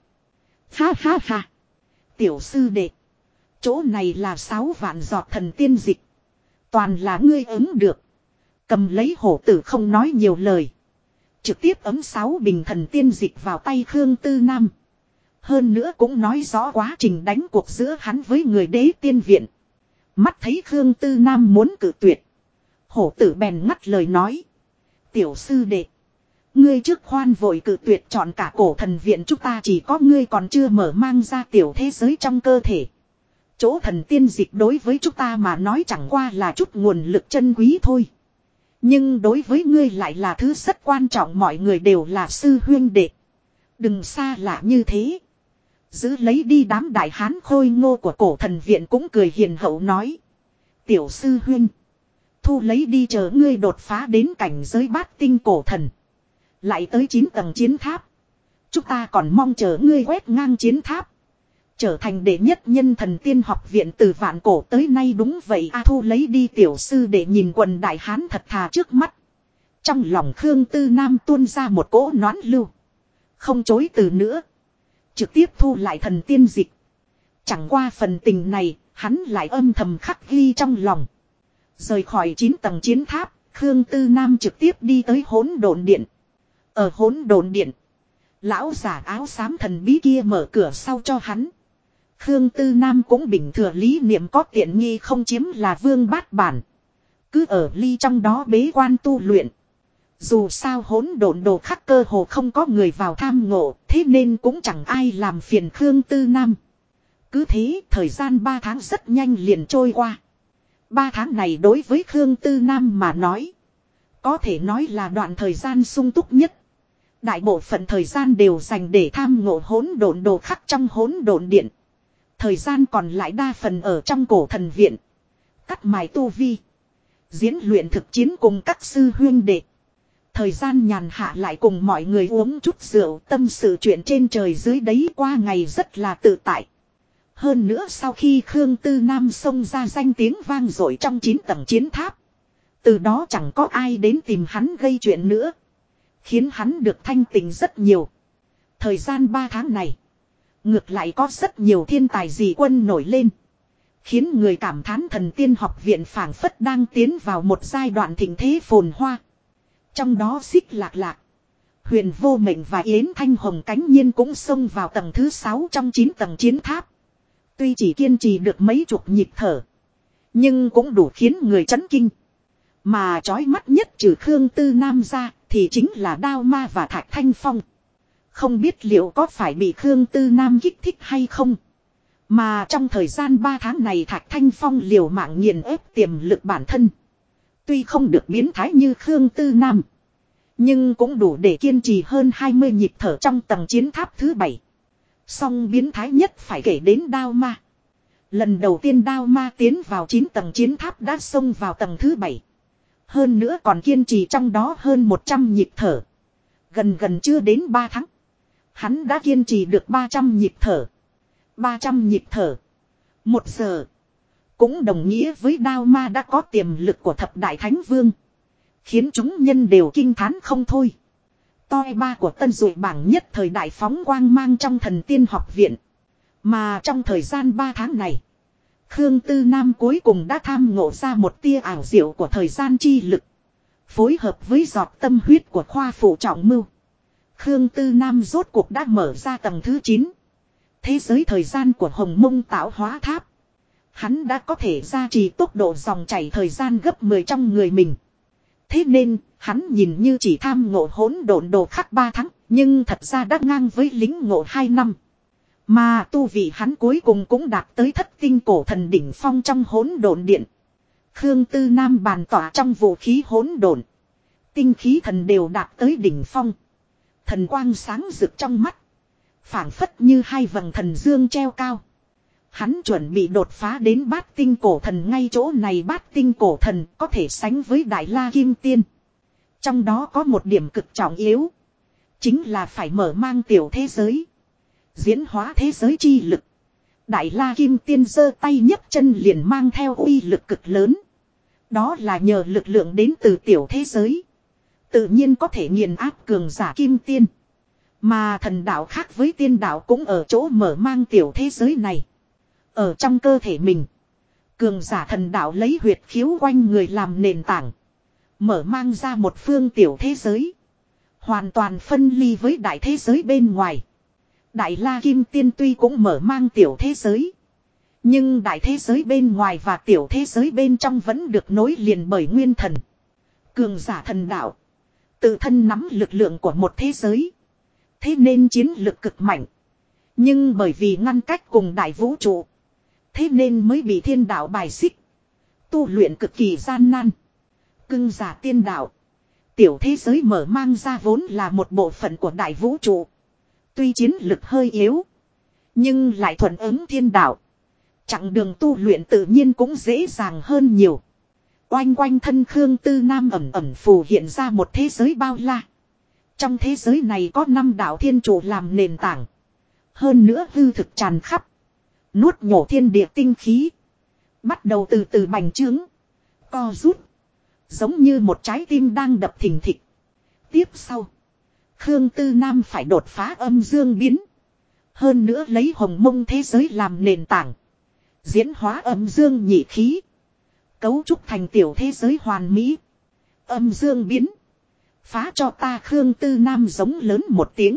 Ha ha ha. Tiểu sư đệ. Chỗ này là 6 vạn giọt thần tiên dịch. Toàn là ngươi ứng được. Cầm lấy. Hổ tử không nói nhiều lời. Trực tiếp ấm 6 bình thần tiên dịch vào tay Khương Tư Nam. Hơn nữa cũng nói rõ quá trình đánh cuộc giữa hắn với người Đế Tiên Viện. Mắt thấy Khương Tư Nam muốn cự tuyệt. Hổ tử bèn ngắt lời nói. Tiểu sư đệ. Ngươi trước khoan vội cự tuyệt, chọn cả cổ thần viện chúng ta chỉ có ngươi còn chưa mở mang ra tiểu thế giới trong cơ thể. Chỗ thần tiên dịch đối với chúng ta mà nói chẳng qua là chút nguồn lực chân quý thôi. Nhưng đối với ngươi lại là thứ rất quan trọng, mọi người đều là sư huynh đệ. Đừng xa lạ như thế. Giữ lấy đi đám đại hán khôi ngô của cổ thần viện cũng cười hiền hậu nói. Tiểu sư huynh. Thu lấy đi chờ ngươi đột phá đến cảnh giới bát tinh cổ thần. Lại tới 9 tầng chiến tháp. Chúng ta còn mong chờ ngươi quét ngang chiến tháp. Trở thành đệ nhất nhân thần tiên học viện từ vạn cổ tới nay đúng vậy. Thu lấy đi tiểu sư để nhìn quần đại hán thật thà trước mắt. Trong lòng Khương Tư Nam tuôn ra một cỗ noãn lưu. Không chối từ nữa. Trực tiếp thu lại thần tiên dịch. Chẳng qua phần tình này, hắn lại âm thầm khắc ghi trong lòng. Rời khỏi 9 tầng chiến tháp, Khương Tư Nam trực tiếp đi tới Hỗn Độn Điện. Ở Hỗn Độn Điện, lão giả áo xám thần bí kia mở cửa sau cho hắn. Khương Tư Nam cũng bình thừa lý niệm có tiện nghi không chiếm là vương bát bản. Cứ ở ly trong đó bế quan tu luyện. Dù sao Hỗn Độn đồ khắc cơ hồ không có người vào tham ngộ, thế nên cũng chẳng ai làm phiền Khương Tư Nam. Cứ thế, thời gian 3 tháng rất nhanh liền trôi qua. 3 tháng này đối với Khương Tư Nam mà nói, có thể nói là đoạn thời gian sung túc nhất. Đại bộ phận thời gian đều dành để tham ngộ Hỗn Độn đồ khắc trong Hỗn Độn Điện. Thời gian còn lại đa phần ở trong cổ thần viện. Cắt mài tu vi. Diễn luyện thực chiến cùng các sư huynh đệ. Thời gian nhàn hạ lại cùng mọi người uống chút rượu, tâm sự chuyện trên trời dưới đấy, qua ngày rất là tự tại. Hơn nữa sau khi Khương Tư Nam xông ra danh tiếng vang dội trong 9 tầng chiến tháp. Từ đó chẳng có ai đến tìm hắn gây chuyện nữa. Khiến hắn được thanh tình rất nhiều. Thời gian 3 tháng này, ngược lại có rất nhiều thiên tài dị quân nổi lên. Khiến người cảm thán thần tiên học viện phảng phất đang tiến vào một giai đoạn thịnh thế phồn hoa. Trong đó Xích Lạc Lạc, Huyền Vô Mệnh và Yến Thanh Hồng cánh nhiên cũng xông vào tầng thứ 6 trong 9 tầng chiến tháp. Tuy chỉ kiên trì được mấy chục nhịp thở, nhưng cũng đủ khiến người chấn kinh. Mà chói mắt nhất trừ Khương Tư Nam ra thì chính là Đao Ma và Thạch Thanh Phong. Không biết liệu có phải bị Khương Tư Nam kích thích hay không. Mà trong thời gian 3 tháng này Thạch Thanh Phong liều mạng nghiền ép tiềm lực bản thân. Tuy không được biến thái như Khương Tư Nam, nhưng cũng đủ để kiên trì hơn 20 nhịp thở trong tầng chiến tháp thứ 7. Song biến thái nhất phải kể đến Đao Ma. Lần đầu tiên Đao Ma tiến vào 9 tầng chiến tháp đã xông vào tầng thứ 7. Hơn nữa còn kiên trì trong đó hơn 100 nhịp thở. Gần chưa đến 3 tháng. Hắn đã kiên trì được 300 nhịp thở. 300 nhịp thở. 1 giờ. Cũng đồng nghĩa với Đao Ma đã có tiềm lực của thập đại thánh vương. Khiến chúng nhân đều kinh thán không thôi. Toi ba của tân dụi bảng nhất thời đại phóng quang mang trong thần tiên học viện. Mà trong thời gian 3 tháng này, Khương Tư Nam cuối cùng đã tham ngộ ra một tia ảo diệu của thời gian chi lực. Phối hợp với giọt tâm huyết của khoa phụ trọng mưu, Khương Tư Nam rốt cuộc đã mở ra tầng thứ 9. Thế giới thời gian của Hồng Mông tạo hóa tháp. Hắn đã có thể gia trì tốc độ dòng chảy thời gian gấp 10 trong người mình. Thế nên, hắn nhìn như chỉ tham ngộ Hỗn Độn đồ khắc 3 tháng, nhưng thật ra đã ngang với lính ngộ 2 năm. Mà tu vị hắn cuối cùng cũng đạt tới thất tinh cổ thần đỉnh phong trong Hỗn Độn điện. Khương Tư Nam bàn tỏa trong vũ khí hỗn độn. Tinh khí thần đều đạt tới đỉnh phong. Thần quang sáng rực trong mắt. Phảng phất như hai vầng thần dương treo cao. Hắn chuẩn bị đột phá đến bát tinh cổ thần, ngay chỗ này bát tinh cổ thần có thể sánh với Đại La Kim Tiên. Trong đó có một điểm cực trọng yếu. Chính là phải mở mang tiểu thế giới. Diễn hóa thế giới chi lực. Đại La Kim Tiên giơ tay nhấc chân liền mang theo uy lực cực lớn. Đó là nhờ lực lượng đến từ tiểu thế giới. Tự nhiên có thể nghiền áp cường giả Kim Tiên. Mà thần đạo khác với tiên đạo cũng ở chỗ mở mang tiểu thế giới này. Ở trong cơ thể mình, cường giả thần đạo lấy huyệt khiếu quanh người làm nền tảng. Mở mang ra một phương tiểu thế giới. Hoàn toàn phân ly với đại thế giới bên ngoài. Đại La Kim Tiên tuy cũng mở mang tiểu thế giới. Nhưng đại thế giới bên ngoài và tiểu thế giới bên trong vẫn được nối liền bởi nguyên thần. Cường giả thần đạo tự thân nắm lực lượng của một thế giới. Thế nên chiến lực cực mạnh. Nhưng bởi vì ngăn cách cùng đại vũ trụ, thế nên mới bị thiên đạo bài xích. Tu luyện cực kỳ gian nan. Cưng giả tiên đạo, tiểu thế giới mở mang ra vốn là một bộ phận của đại vũ trụ. Tuy chiến lực hơi yếu. Nhưng lại thuận ứng thiên đạo. Chặng đường tu luyện tự nhiên cũng dễ dàng hơn nhiều. Oanh quanh thân Khương Tư Nam ẩm ẩm phù hiện ra một thế giới bao la. Trong thế giới này có 5 đạo thiên trụ làm nền tảng. Hơn nữa hư thực tràn khắp. Nuốt nhổ thiên địa tinh khí. Bắt đầu từ từ bành trướng. Co rút. Giống như một trái tim đang đập thình thịch. Tiếp sau. Khương Tư Nam phải đột phá âm dương biến. Hơn nữa lấy hồng mông thế giới làm nền tảng. Diễn hóa âm dương nhị khí. Cấu trúc thành tiểu thế giới hoàn mỹ. Âm dương biến. Phá cho ta Khương Tư Nam giống lớn một tiếng.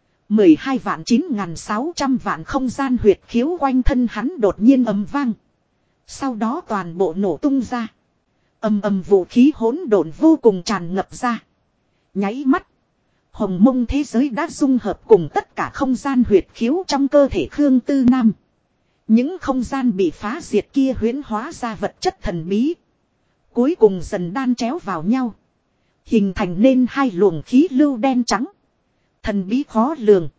12.9.600 vạn không gian huyệt khiếu quanh thân hắn đột nhiên ầm vang. Sau đó toàn bộ nổ tung ra. Ầm ầm vũ khí hỗn độn vô cùng tràn ngập ra. Nháy mắt. Hồng mông thế giới đã dung hợp cùng tất cả không gian huyệt khiếu trong cơ thể Khương Tư Nam. Những không gian bị phá diệt kia huyễn hóa ra vật chất thần bí. Cuối cùng dần đan chéo vào nhau. Hình thành nên hai luồng khí lưu đen trắng. Thần bí khó lường.